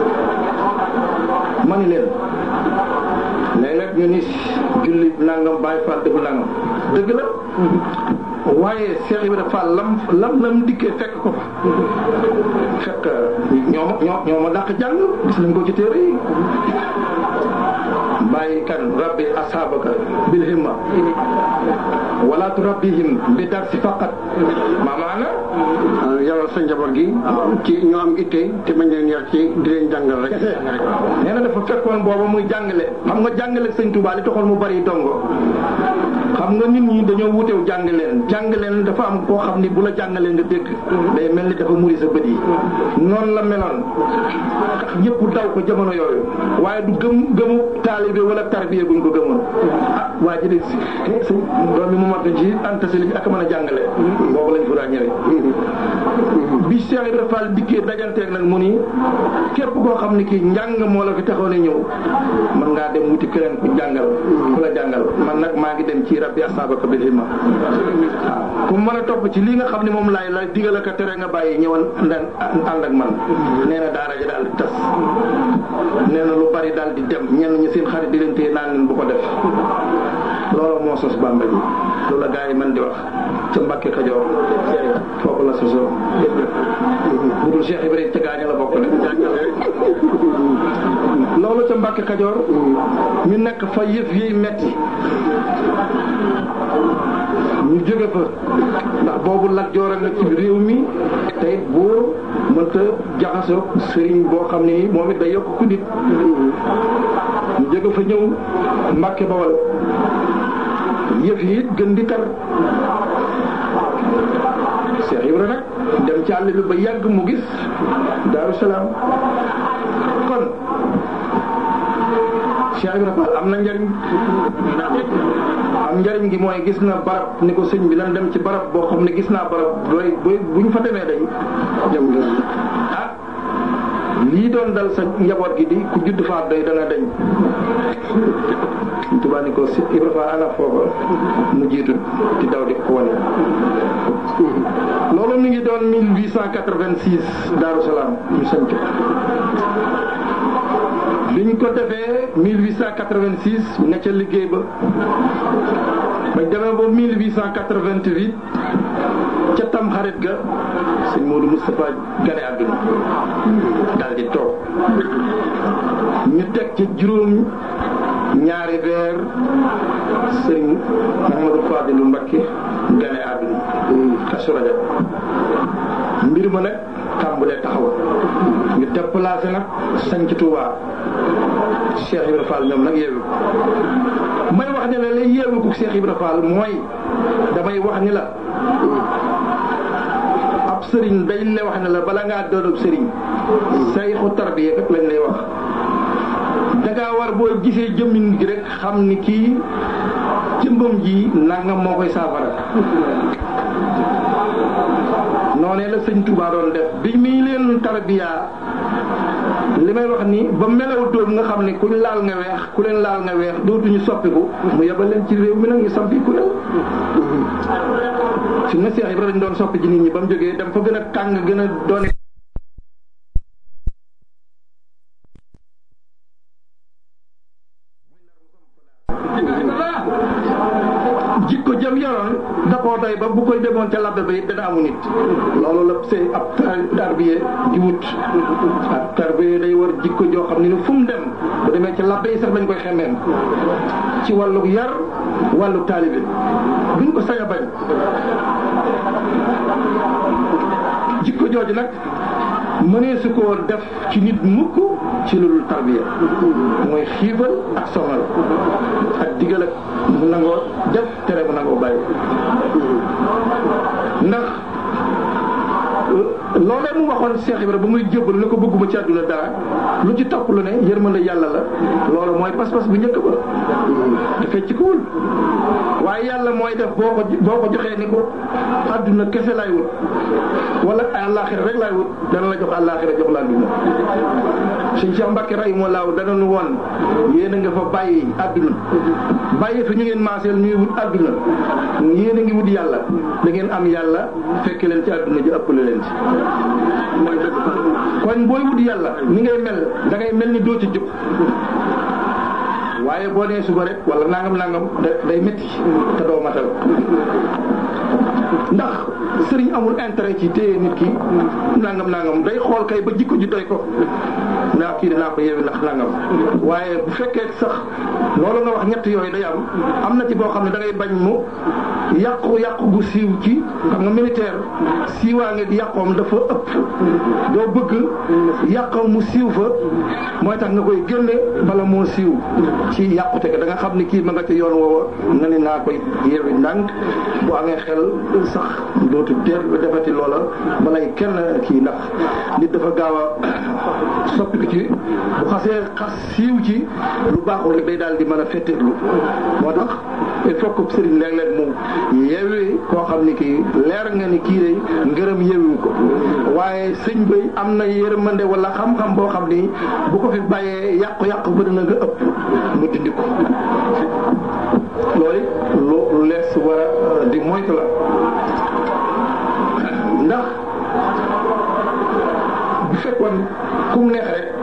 ma ni leen léeg-léeg ñu ni julli nangam Baye Fall defu nangam dëgg la waaye Cheikh Ibrahima Fall lam lam lam dikkee fekk ko fa fekk ñoo ma ñoo ñoo ma dàq jàng gis nañ ko ci téere yi bàyyi kan rabbi ashabaka bil himma wala turabbihim bi darsi faqat maamaana yàlla sa njaboot gi ci ñoo am itte te bañ leen yar ci di leen jàngal rek nee na dafa fekkoon booba muy jàngale xam nga jàngale sëñ Touba li taxoon mu bari dongo xam nga nit ñi dañoo wutew jàngaleen jàngaleen dafa am koo xam ni bu la jàngalee nga dégg day mel ni dafa muri sa bët yi noonu la meloon ñëpp daw ko jamono yooyu waaye du gëm gëmu taalibe wala tarbiya buñ ko gëmoon ah waa ji de si doom bi mu mat ci antasili bi ak mën a jàngale boobu lañ ko daa ñëwee bi Cheikh Ibrahima Fall dikkee dajanteeg nag mu ni képp koo xam ne kii njàng moo la fi taxoon a ñëw mën ngaa dem wuti keneen ku jàngal ku la jàngal man nag maa ngi dem ci rabbi asabaka bil himma waaw ku mën a topp ci lii nga xam ne moom laay la digal ak tere nga bàyyi ñëwal ndan ànd ak man nee na daara ji daal di tas nee na lu bari daal di dem ñenn ñi seen xarit di leen téye naan leen bu ko def loolu moo moo sos Bamba ji loolu la gaa yi mën di wax ca Mbàkke Kajoor foofu la sosoo bu dul Cheikh Ibrahima ca gaaña la bokk loolu ca Mbàkke Kajoor ñu nekk fa yëf yi metti ñu jóge fa ndax boobu Lat Joor nag ci réew mi tey boo mënta jaxasoo sëriñ boo xam ne moom it day yokk ku nit ñu jóge fa ñëw Mbàkke Bawal yëf yi it gën di tar Cheikh Ibra nag dem ci àll bi ba yàgg mu gis Daaru Salaam kon Cheikh Ibra Fall am na njariñ am njariñ gi mooy gis na barab ni ko sëñ bi nan dem ci barab boo xam ne gis naa barab doy doy bu ñu fa demee day jëm ah lii doon dal sa njaboot gi di ku judd faat doy dana dañ Tuubaa ni ko Ibra Fall ana foofa mu jiitu di daw di ko wane loolu mi ngi doon mille huit cent quatre-vingt-six Daaru Salaam ñu sañ ko biñ ko defee mille huit cent quatre-vingt-six ne ca liggéey ba bañ demee ba mille huit cent quatre-vingt-huit ca tam xarit ga sëñ Modou Moustapha gane àdduna daal di toog ñu teg ca juróom ñaari weer sëñ Mouhamadou Fadilou Mbacké gane àdduna Kazu Rajab mbir ma nag tàmbalee taxaw ñu déplacé nag sañ ci Touba Cheikh Ibra Fall ñoom nag yeewu may wax ne la lay yeewu ko Cheikh Ibra Fall mooy damay wax ni la ab sëriñ dañ lay wax ne la bala ngaa doon ab sëriñ sayxu tarbiya rek lañ lay wax dangaa war boo gisee jëmmin gi rek xam ni kii jëmbam ji nangam moo koy saafara noonee la sëñ Touba doon def bi muy leen tarbiya li may wax ni ba melaw doom nga xam ne kuñ laal nga weex ku leen laal nga weex dootuñu soppiku mu yebal leen ci réew mi nag ñu sampi ku leen su na Cheikh Ibrahima dañ doon soppi ci nit ñi ba mu jógee dem fa gën a tàng gën a doone jikko jëm yoroon da koo doy ba bu koy demoon ca labbe ba it dana amu nit loolu la c'est ab tarbiye di wut ab tarbiye day war jikko joo xam ne ni fu mu dem bu demee ca labbe yi sax dañ koy xemmeem ci wàllu yar wàllu taalibe duñ ko sañ a bañ jikko jooju nag mënee su ko def ci nit mukk ci loolu tarbiya mooy xiifal ak sonal ak digal ak mu nangoo def tere mu nangoo bàyyi ndax loolee mu waxoon Cheikh Ibrahima ba muy jébbalu ne ko bëgguma ci àdduna dara lu ci topp lu ne yërmande yàlla la loolu mooy pas-pas bu njëkk ba dafay ci kuwul waaye yàlla mooy def boo ko boo ko joxee ni ko àdduna kese laay wut wala àllaaxira rek laay wut dana la jox àllaaxira jox la àdduna suñ Cheikh Mbacke ray moo laaw dana nu woon yéen a nga fa bàyyi àdduna bàyyi fi ñu ngeen maaseel ñuy wut àdduna yéen a ngi wut yàlla da ngeen am yàlla fekk leen ci àdduna ji ëppale leen ci mooy dëgg kon booy wut yàlla ni ngay mel da ngay mel ni doo ci jóg waaye boo nee suba rek wala nangam nangam day métti te doo matal ndax sëriñ amul intérêt ci téye nit ki nangam nangam day xool kay ba jikko ji doy ko naa kii dinaa ko yeewi ndax nangam waaye bu fekkee sax loolu nga wax ñett yooyu day am am na ci boo xam ne da ngay bañ mu yàqu yàqu gu siiw ci xam nga militaire siiwaa nga yàqoom dafa ëpp doo bëgg yàqoom mu siiw fa mooy tax nga koy génne bala moo siiw ci yàqute ga da nga xam ni kii ma nga ci yoon woowa nga ni naa koy yeewi ndànk bu amee xel sax dootu der defati loola balay kenn kii ndax nit dafa gaaw a soppi ko ci bu xasee xas siiw ci lu baaxul rek day daal di mën a fetteerlu moo tax il faut que sëriñ léeg-léeg mu yeewi koo xam ni kii leer nga ni kii day ngërëm yeewiwu ko waaye sëñ bay am na yërmande wala xam-xam boo xam ni bu ko fi bàyyee yàqu-yàqu ba dina nga ëpp mu dindi ko loolu lu lees war a di moytu la ndax bu fekkoon ku mu neex rek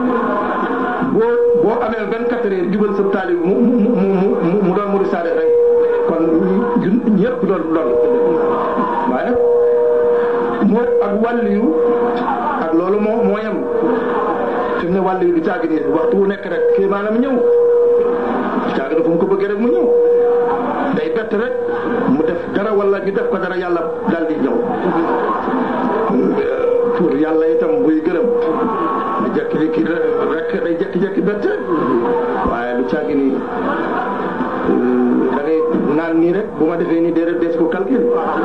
boo boo amee vingt-quatre heures jubal sa taalib mu mu mu mu mu doon mu di saade rek kon wàlliyu ak loolu moo moo yem fi mu ne wàlliyu du caagi nii waxtu wu nekk rek kii maanaam ñëw caagi na fu mu ko bëggee rek mu ñëw day bett rek mu def dara wala ñu def ko dara yàlla daal di ñëw pour yàlla itam buy gërëm di jekki-jekki rek day jekki-jekki bett waaye lu caagi nii da ngay naan nii rek bu ma defee nii déedéet dees ko calcul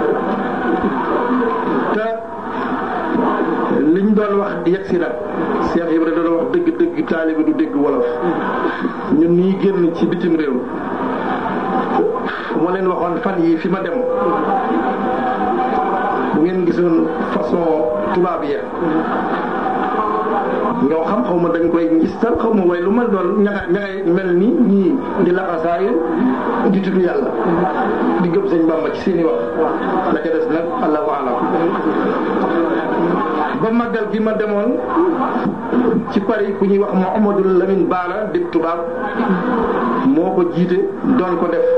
te liñ doon wax yegg si nag Cheikh Ibrahima doon wax dëgg dëgg taalibe du dégg wolof ñun nii génn ci bitim réew moo leen waxoon fan yi fi ma dem bu ngeen gisoon façon tubaab ya ñoo xam xaw ma dañ koy ngistal xaw ma way lu ma doon ña nga ña ngay mel ni ñii di laxasaayu di tudd yàlla di gëm sëñ Bamba ci seeni wax la ca des nag allahu alam ba màggal gi ma demoon ci Paris ku ñuy wax Mouhamadou Lamine Bara di tubaab moo ko jiite doon ko def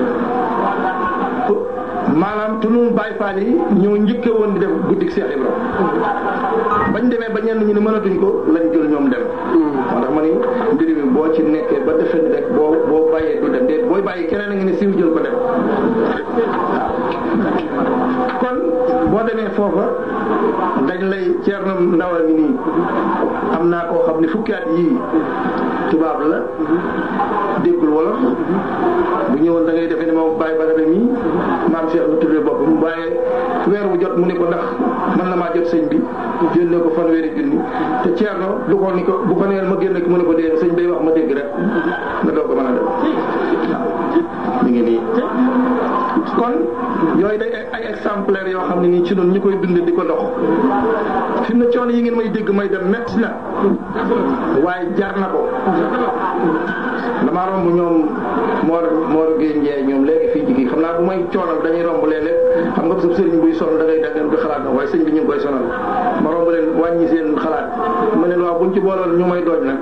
maanaam tunu Baay Faal yi ñoo njëkke woon di def guddik Cheikh Ibrahima bañ demee ba ñenn ñu ne mënatuñ ko lañ jël ñoom dem moo tax ma ni mbir mi boo ci nekkee ba defe ni rek boo boo bàyyee du dem déet booy bàyyi keneen a ngi ne siw jël ko dem waaw kon boo demee foofa dañ lay Ceerno Ndaw a ngi nii am naa koo xam ne fukki at yii tubaab la déggul wolof bu ñëwoon da ngay defee ne moom bàyyi Badara mi maam Cheikh lu tuddee bopp mu bàyyee weer wu jot mu ne ko ndax mën na maa jot sëñ bi génne ko fanweeri junni te Ceerno du ko ni ko bu ko neel ma génne ko mu ne ko dee sëñ bay wax ma dégg rek nga doog ko mën a def waaw mi ngi nii kon yooyu day ay exemplaires yoo xam ne nii ci noonu ñu koy dund di ko dox fi mu ne coono yi ngeen may dégg may dem metti na waaye jar na ko damaa romb ñoom Mor Mor Gueye Ndiaye ñoom léegi fii jigi xam naa bu may coonal dañuy romb léeg-léeg xam nga sa sëriñ buy sonn da ngay daggan di xalaat na waaye sëñ bi ñu ngi koy sonal ma romb leen wàññi seen xalaat ma leen waaw buñ ci booloon ñu may dooj nag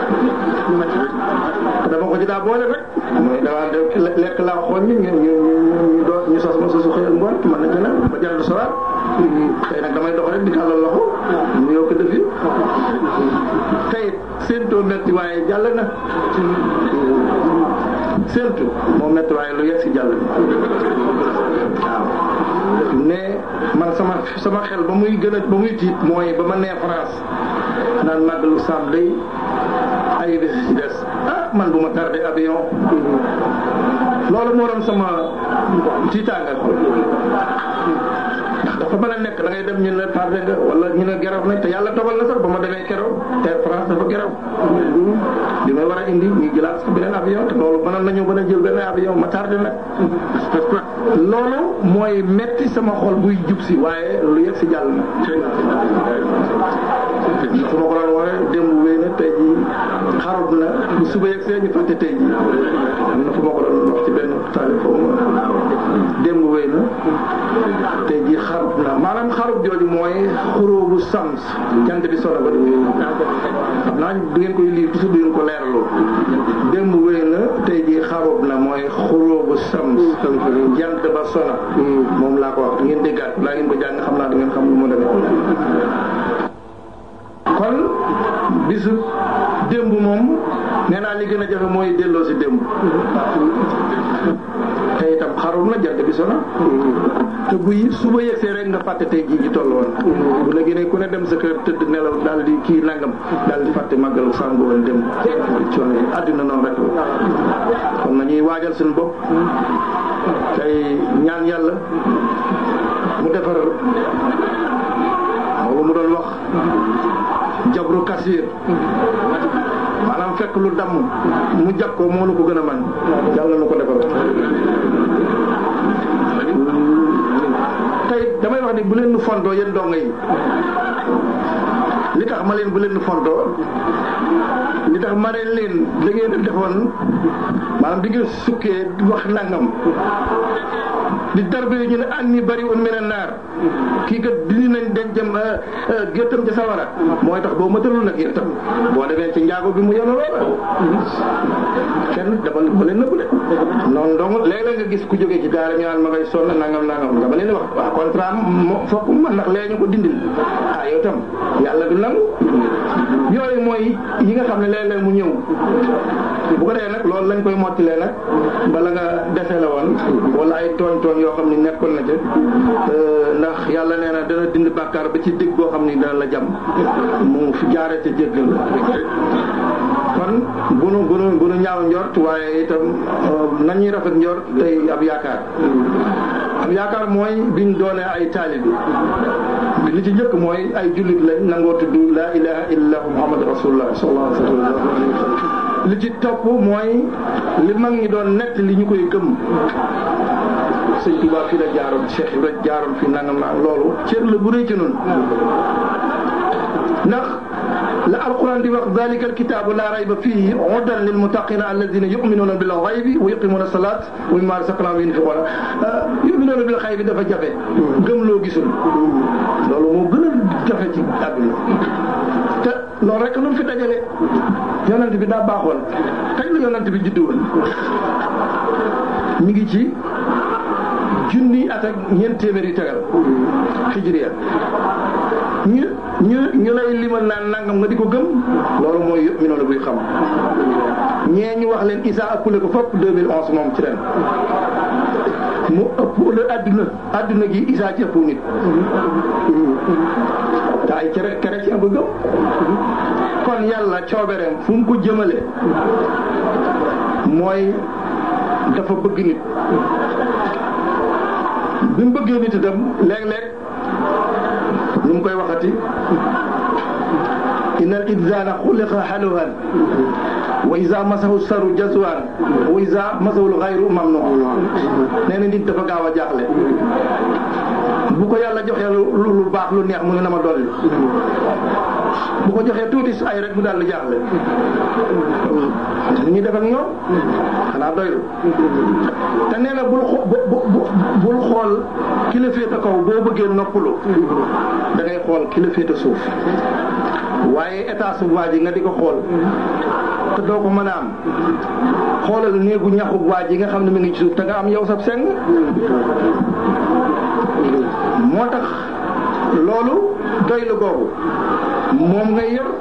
dama ko ci daa boole rek mooy dawaa de lekk laa xool ñu ñu ñu ñu doo ñu sos ma sosu xëy ak ngoon man na ci nag ba jar du sowaat tey nag damay dox rek di tàllal loxo ñu yokk def yi tey séentoo metti waaye jàll na séentu moo metti waaye lu yegg si jàll waaw ne man sama sama xel ba muy gën a ba muy tiit mooy ba ma nee France naan màggalu Samb day ay bés ci des ah man bu ma tardé avion loolu moo doon sama tiitaangal ndax dafa mën a nekk da ngay dem ñu ne tardé nga wala ñu ne geraw nañ te yàlla dogal na sax ba ma demee keroog Air France dafa geraw bi may war a indi ñu jëlaat sax beneen avion te loolu mënoon nañu mën a jël beneen avion ma tardé nag loolu mooy metti sama xol buy jub si waaye lu yegg si jàll na su ma ko doon waxee démb wéy na tey ji xarub na bu suba yegg see ñu fàtte tey ji am na fu ma ko doon wax ci benn taalif foofu démb wéy na tey ji xarub na maanaam xarub jooju mooy xuróobu sams jant bi solo ba xam naa du ngeen koy lire toujours du ngeen ko leeraloo démb wéy na tey ji xarub na mooy xuróobu sams jant ba sona moom laa ko wax ngeen déggaat laa ngeen ko jàng xam naa du ngeen xam lu mu demee kon bisu démb moom nee naa li gën a jafe mooy delloo si démb te itam xarul na jant bi sona te bu suba yegsee rek nga fàtte tey jii ji toll woon bu la gënee ku ne dem sa kër tëdd nelaw daal di kii nangam daal di fàtte màggal sangu woon démb coono yi àddina noonu rek la kon nañuy waajal suñu bopp tey ñaan yàlla mu defar boobu mu doon wax jabru kasir maanaam fekk lu damm mu jag ko moo nu ko gën a man yàlla nu ko defal tey damay wax ni bu leen nu fontoo yéen dongo yi li tax ma leen bu leen nu fontoo li tax ma ne leen da ngeen defoon maanaam di nga sukkee wax nangam di darbe ñu ne anni bari'un minan naar kii kat dindi nañ dencam géttam ca sawara mooy tax boo matalul nag yow tam boo demee ci njaago bi mu yenu loola kenn dama ma leen nëbb de noonu donc léeg-léeg nga gis ku jógee ci daara ñu naan ma ngay sonn nangam nangam dama leen wax waaw contrat mo fokk man ndax léegi ñu ko dindil ah yow tam yàlla du nangu yooyu mooy yi nga xam ne léeg-léeg mu ñëw bu ko dee nag loolu lañ koy mottilee nag bala nga dese la woon wala ay tooñ tooñ yoo xam ni nekkoon na ca ndax yàlla nee na dana dindi bàkkaar ba ci digg boo xam ni dana la jam mu fi jaare ca jéggal kon bu nu bu nu bu nu ñaaw njort waaye itam nañuy rafet njort tey ab yaakaar ab yaakaar mooy biñ doonee ay taalibi li ci njëkk mooy ay jullit lañ nangoo tudd laa ilaha illa muhammad rasulullah sallallahu alayhi wa sallam li ci topp mooy li mag ñi doon nett li ñu koy gëm sëñ Tuubaa fi la jaaroon Cheikh Ibrahima jaaroon fi nangam naa loolu cër la bu rëy ci noonu ndax la alquran di wax dalika alkitabu la rayba fihi hudan lil muttaqina alladhina yu'minuna bil ghaybi wa yuqimuna salat wa mimma razaqnahum yunfiquna yu'minuna bil ghaybi dafa jafe gëm loo gisul loolu moo gën a jafe ci àdduna te loolu rek lu fi dajale yonent bi daa baaxoon kañ la yonent bi juddu woon mi ngi ci junni at ak ñeent téeméeri tegal hijriya ñu ñu ñu lay limal naan nangam nga di ko gëm loolu mooy yëpp mi noonu buy xam ñee ñu wax leen Isa ëppale ko fopp deux mille onze moom ci ren mu ëpp la adduna adduna gi Isa ci ëpp nit te ay cere kere ci am ko gëm kon yàlla coobereem fu mu ko jëmale mooy dafa bëgg nit bi mu bëggee nit itam léeg-léeg lu mu koy waxati innal insaana xuliqa haluwan wa iza masahu saru jazwan wa iza masahu al-ghayru mamnuun nee na nit dafa gaaw a jaaxle bu ko yàlla joxee lu lu baax lu neex mu ne na ma dolli bu ko joxee tuuti ay rek mu daal di jaaxle ni ñuy def ak ñoom xanaa doylu te nee na bul xo bul xool ki la féete kaw boo bëggee noppalu da ngay xool ki la féete suuf waaye état su waa ji nga di ko xool te doo ko mën a am xoolal néegu ñaxu waa ji nga xam ne mi ngi ci suuf te nga am yow sab seng moo tax loolu doylu googu moom ngay yor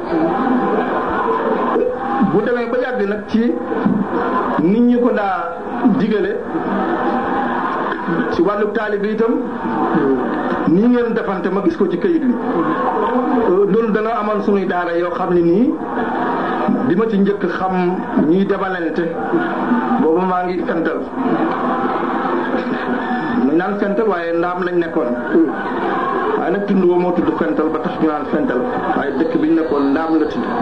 bu demee ba yàgg nag ci nit ñi ko daa digale ci wàllu taalibe itam nii ngeen defante ma gis ko ci kayit bi loolu dana amoon sunuy daara yoo xam ne nii bi ma ci njëkk xam ñuy demalante boobu maa ngi fental ñu naan fental waaye ndaam lañ nekkoon waaye nag tund woo moo tudd fental ba tax ñu naan fental waaye dëkk bi ñu nekkoon ndaam la tudd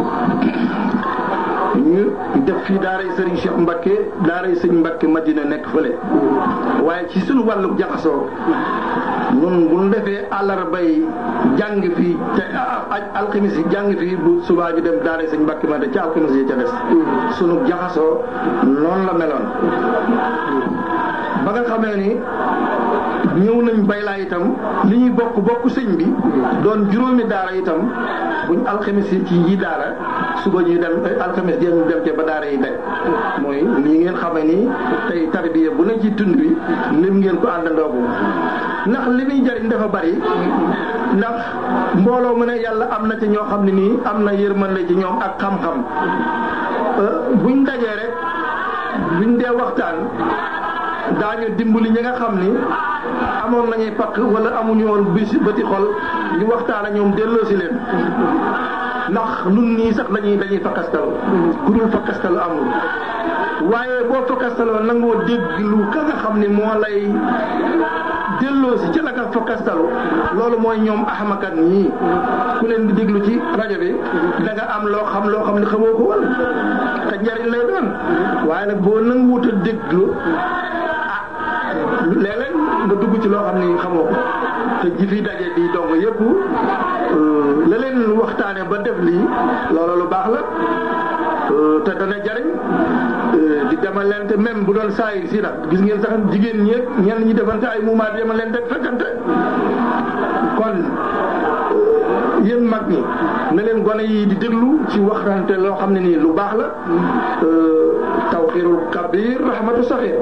ñu def fii daaray Serigne Cheikh Mbacké daaray Serigne Mbacké Madina nekk fële waaye ci suñu wàllu jaxasoo ñun bu ñu defee àllarbay jàng fii te alxamis yi jàng fii bu subaa ji dem daaray Serigne Mbacké Madina ci alxamis yi ca des suñu jaxasoo noonu la meloon ba nga xamee ni ñëw nañ baylaa itam li ñuy bokk bokk sëñ bi doon juróomi daara itam buñ alxamis yi ci yi daara suba ñuy dem alxamis yi ñu dem ca ba daara yi daj mooy lii ngeen xamee ni tey tarbiya bu ne ci tund bi lim ngeen ko àndandoogu ndax li muy jariñ dafa bari ndax mbooloo mu ne yàlla am na ci ñoo xam ne nii am na yërmande ci ñoom ak xam-xam buñ dajee rek buñ dee waxtaan daañu dimbali ñi nga xam ni amoon nañuy pakk wala amuñu woon bis bëti xol ñu waxtaan ak ñoom delloosi leen ndax nun nii sax dañuy dañuy fakkastalu ku dul fakkastalu amul waaye boo fakkastaloo nangoo dégg lu ka nga xam ni moo lay delloosi ci la ka fakkastalu loolu mooy ñoom ahmakat ñii ku leen di déglu ci rajo bi da nga am loo xam loo xam ne xamoo ko woon te njariñ lay doon waaye nag boo nanguwut a déglu léeg-léeg nga dugg ci loo xam ni xamoo ko te ji fi daje di dong yëpp la leen waxtaane ba def lii loolu lu baax la te dana jariñ di demalente même bu doon saa yi si nag gis ngeen sax jigéen ñi ñenn ñi defante ay muumaat demalente fekkante kon yéen mag ñi na leen gone yi di déglu ci waxante loo xam ne nii lu baax la tawxiirul kabir rahmatu saxir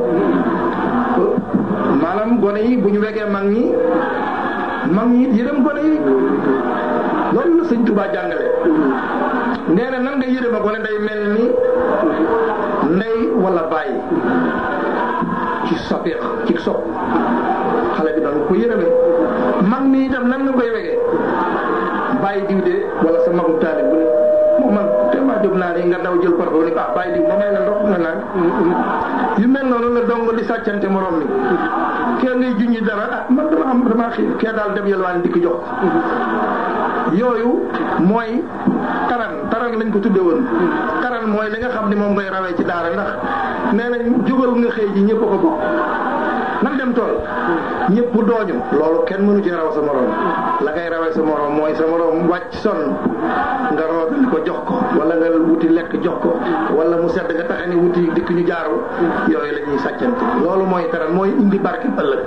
maanaam gone yi bu ñu wegee mag ñi mag ñi yërëm gone yi loolu la sëñ Tuubaa jàngale nee na nan nga yërëma gone day mel ni ndey wala bàyyi ci sapeex ci sopp xale bi danga ko yërëme mag mi itam nan nga koy wegee bàyyi diw de wala sa magum taalib bu ne moo man tellement jóg naa ni nga daw jël parfo ni ko ah bàyyi diw ma may la ndox nga naan yu mel noonu la dong di sàccante morom mi kee ngay junñi dara ah man dama am dama xiif kee daal dem yelwaan dikk jox yooyu mooy taran taran lañ ko tudde woon taran mooy li nga xam ni moom ngay rawee ci daara ndax nee nañ jógal nga xëy ji ñëpp a ko bokk nan dem tool ñëpp dooñu loolu kenn mënu ci raw sa morom la ngay rawee sa morom mooy sa morom wàcc sonn nga rootali ko jox ko wala nga wuti lekk jox ko wala mu sedd nga taxe ni wuti dikk ñu jaaru yooyu la ñuy sàccante loolu mooy taran mooy indi barke ëllëg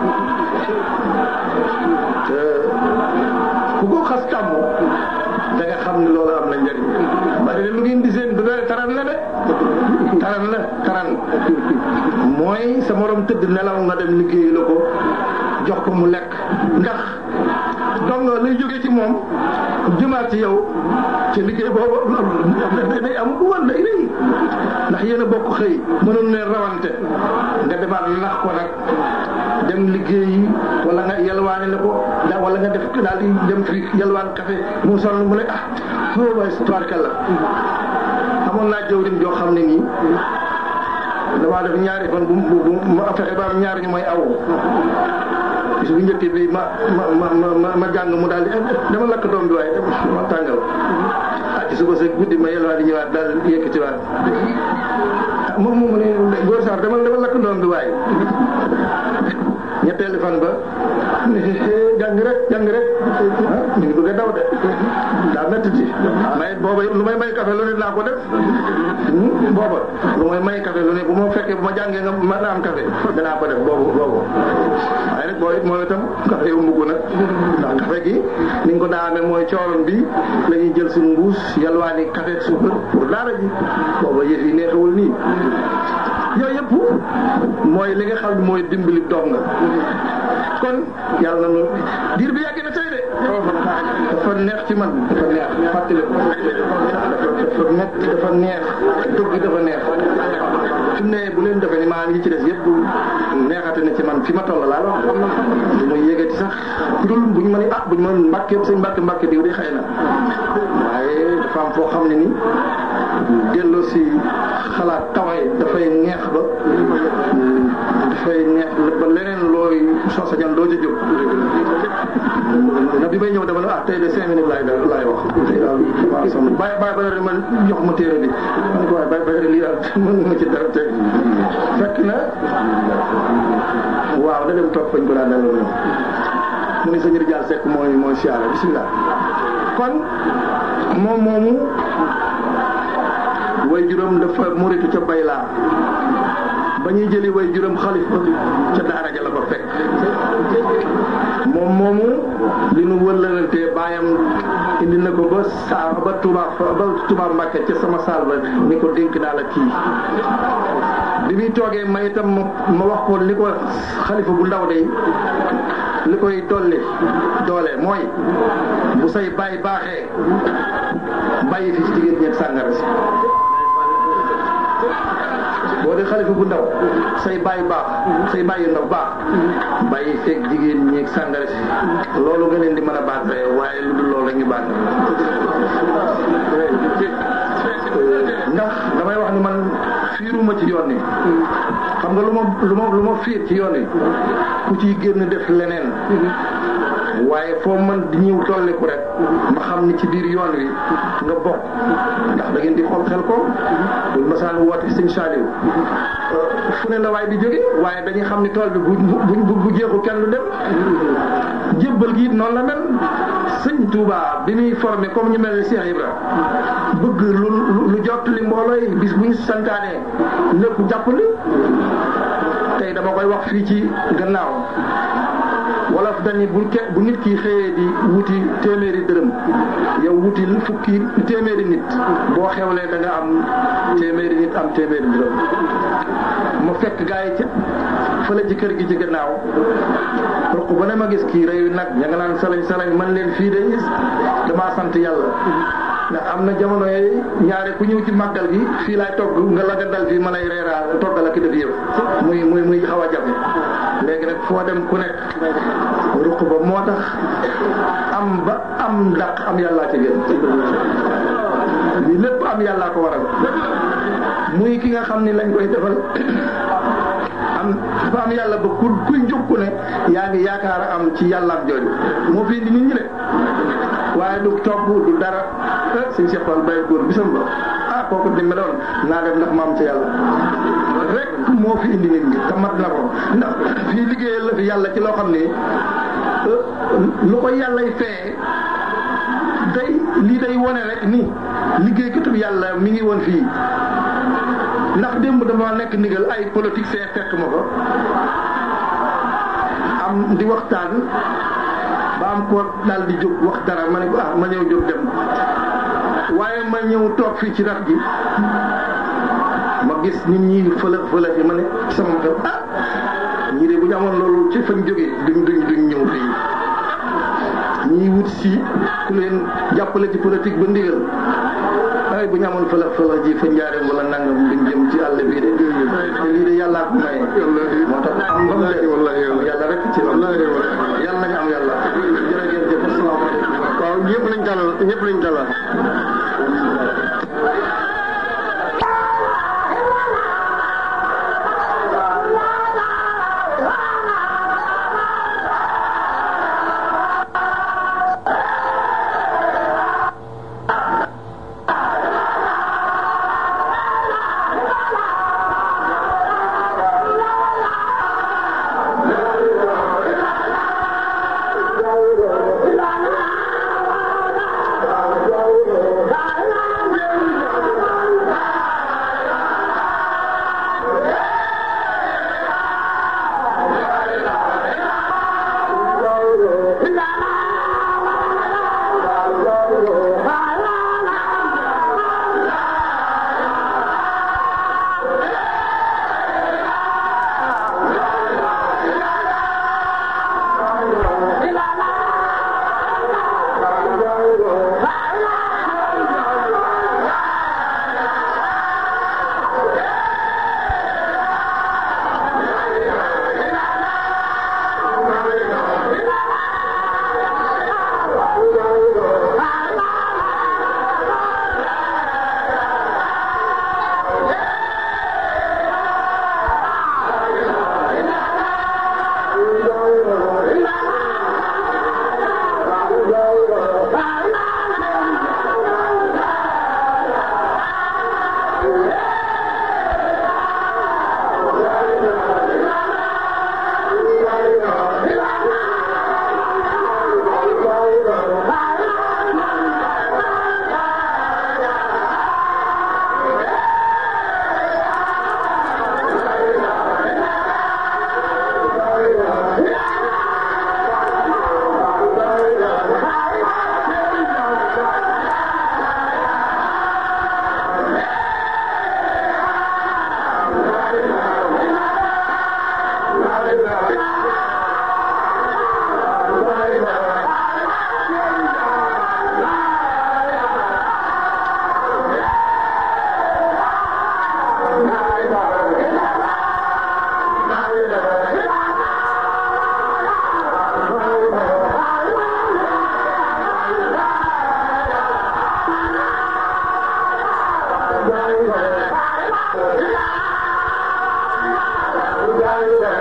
ku ko xas tàmm da nga xam ne loolu am na njëriñ bari de lu ngeen di seen du doon taran la de taran la taran mooy sa morom tëdd nelaw nga dem liggéey la ko jox ko mu lekk ndax donc lay jógee ci moom jëmaat ci yow ci liggéey boobu day am bu woon day rëy ndax yéen a bokk xëy mënoon ne rawante nga demaat nax ko nag dem liggéeyi wala nga yalwaane la ko wala nga def daal di dem fi yalwaan café mu sonn mu ne ah foo waay tubaarkalla amoon naa jawriñ joo xam ne nii damaa def ñaari fan bu bu ma fexe ba am ñaari ñu may aw bis bu njëkk bi ma ma ma ma ma jàng mu daal di dama lakk doom bi waaye ma tàngal ah ci suba sa guddi ma yelwaa di ñëwaat daal yëkkatiwaat moom moom ne góor sax dama dama lakk doom bi waaye ñetteelu fan ba jàng rek jàng rek ah ñu ngi bëgg a daw de daa métti ci may booba lu may may café lu ne naa ko def booba lu may may café lu ne bu ma fekkee bu ma jàngee nga ma am café danaa ko def boobu boobu waaye nag boo it mooy itam café yu mugg na ndax café gi ni nga ko daa amee mooy cooroon bi la ñuy jël suñu mbuus yalwaani café ak suukar pour daara ji booba yëf yi neexewul nii yooyu yëpp mooy li nga xam ne mooy dimbali doom nga kon yàlla na diir bi yàgg na tey de dafa neex ci man dafa neex fàttali ko dafa nekk dafa neex dëgg dafa neex fi mu ne bu leen defee ni maa ngi ci des yëpp neexate na ci man fi ma toll laa wax du ma yëgati sax ku dul bu ñu ma ni ah bu ñu ma mbàkke sëñ mbàkke mbàkke diw di xëy na waaye dafa am foo xam ne ni delloo si xalaat taway dafay neex ba dafay neex ba leneen looy soo sañoon doo ca jóg na bi may ñëw dama ne ah tey de cinq minutes laay laay wax tey daal waaw sama bàyyi bàyyi ba ma jox ma téere bi ma ne ko waaye bàyyi ba lii daal mën ma ci dara tey fekk na waaw da dem toog fañ ko daan delloo ñëw mu ni sëñ Rijaal Seck mooy mooy siyaare bismillah kon moom moomu way juróom dafa muritu ca Baylaa ba ñuy jëli way juróom xalifa ca daara ja la ko fekk moom moomu li nu wëllalantee baayam indi na ko ba saa ba Touba ba Touba Mbàkke ca sama saal ba ni ko dénk naa la kii bi muy toogee ma itam ma wax ko li ko xalifa bu ndaw de li koy dolli doole mooy bu say baay baaxee bàyyi fi ci jigéen ñeeg sàngara si boo dee xalifa bu ndaw say bàyyi baax say bàyyi ndaw baax bàyyi fekk jigéen ñeeg sàngara si loolu nga leen di mën a baax waaye lu dul loolu la ñu baax ndax damay wax ni man fiiruma ci yoon yi xam nga lu ma lu ma lu ma fiir ci yoon yi ku ciy génn def leneen waaye foo man di ñëw tolliku rek ma xam ni ci biir yoon wi nga bokk ndax da ngeen di xool xel ko buñ masaan woote sëñ Saliou fu ne la waay di jóge waaye dañuy xam ni tool bi bu bu bu jeexul kenn lu dem jébbal gi it noonu la mel sëñ Touba bi muy formé comme ñu mel ni Cheikh Ibra bëgg lu lu jot li mbooloo yi bis bu ñu santaanee lépp jàppali tey dama koy wax fii ci gannaaw wolof dañu bu ke bu nit ki xëyee di wuti téeméeri dërëm yow wuti fukki téeméeri nit boo xewlee da nga am téeméeri nit am téeméeri dërëm mu fekk gaa yi ca fële ci kër gi ci gannaaw ruq ba ne ma gis kii reyu nag ña nga naan salañ salañ man leen fii de damaa sant yàlla ndax am na jamono yi ñaare ku ñëw ci màggal gi fii laay togg nga la nga dal fii ma lay reeraa toggal ak def yëpp muy muy muy xaw a jafe léegi nag foo dem ku nekk ruq ba moo tax am ba am dàq am yàllaa ci gën li lépp am yàllaa ko waral muy ki nga xam ni lañ koy defal am dafa am yàlla ba ku kuy jóg ku ne yaa ngi yaakaar a am ci yàllaam jooju moo fi indi nit ñi de waaye du togg du dara suñ Cheikh Fall Baye góor bisam ba ah kooku di meloon naa def ndax ma am ci yàlla rek moo fi indi nit ñi te mat na ko ndax fii liggéeyal la fi yàlla ci loo xam ne lu ko yàllay fee day lii day wone rek ni liggéeykatub yàlla mi ngi woon fii ndax démb dama nekk ndigal ay politique see fekk ma ko am di waxtaan ba am ko daal di jóg wax dara ma ne ko ah ma ñëw jóg dem waaye ma ñëw toog fii ci rax gi ma gis nit ñi fëlëx fëlëx yi ma ne ci sama xel ah ñii de bu ñu amoon loolu ci fañ jógee duñ duñ duñ ñëw fii ñii wut si ku leen jàppale ci politique ba ndigal ay bu ñu amoon fëlëx fëlëx ji fa njaareem wala nangam duñ jëm ci àll bii de te lii de yàllaa ko maye moo tax am ba mu de yàlla rek ci yàlla nañu am yàlla jërëjëf asalaamaaleykum waaw ñëpp lañ dalal ñëpp lañ dalal Yeah.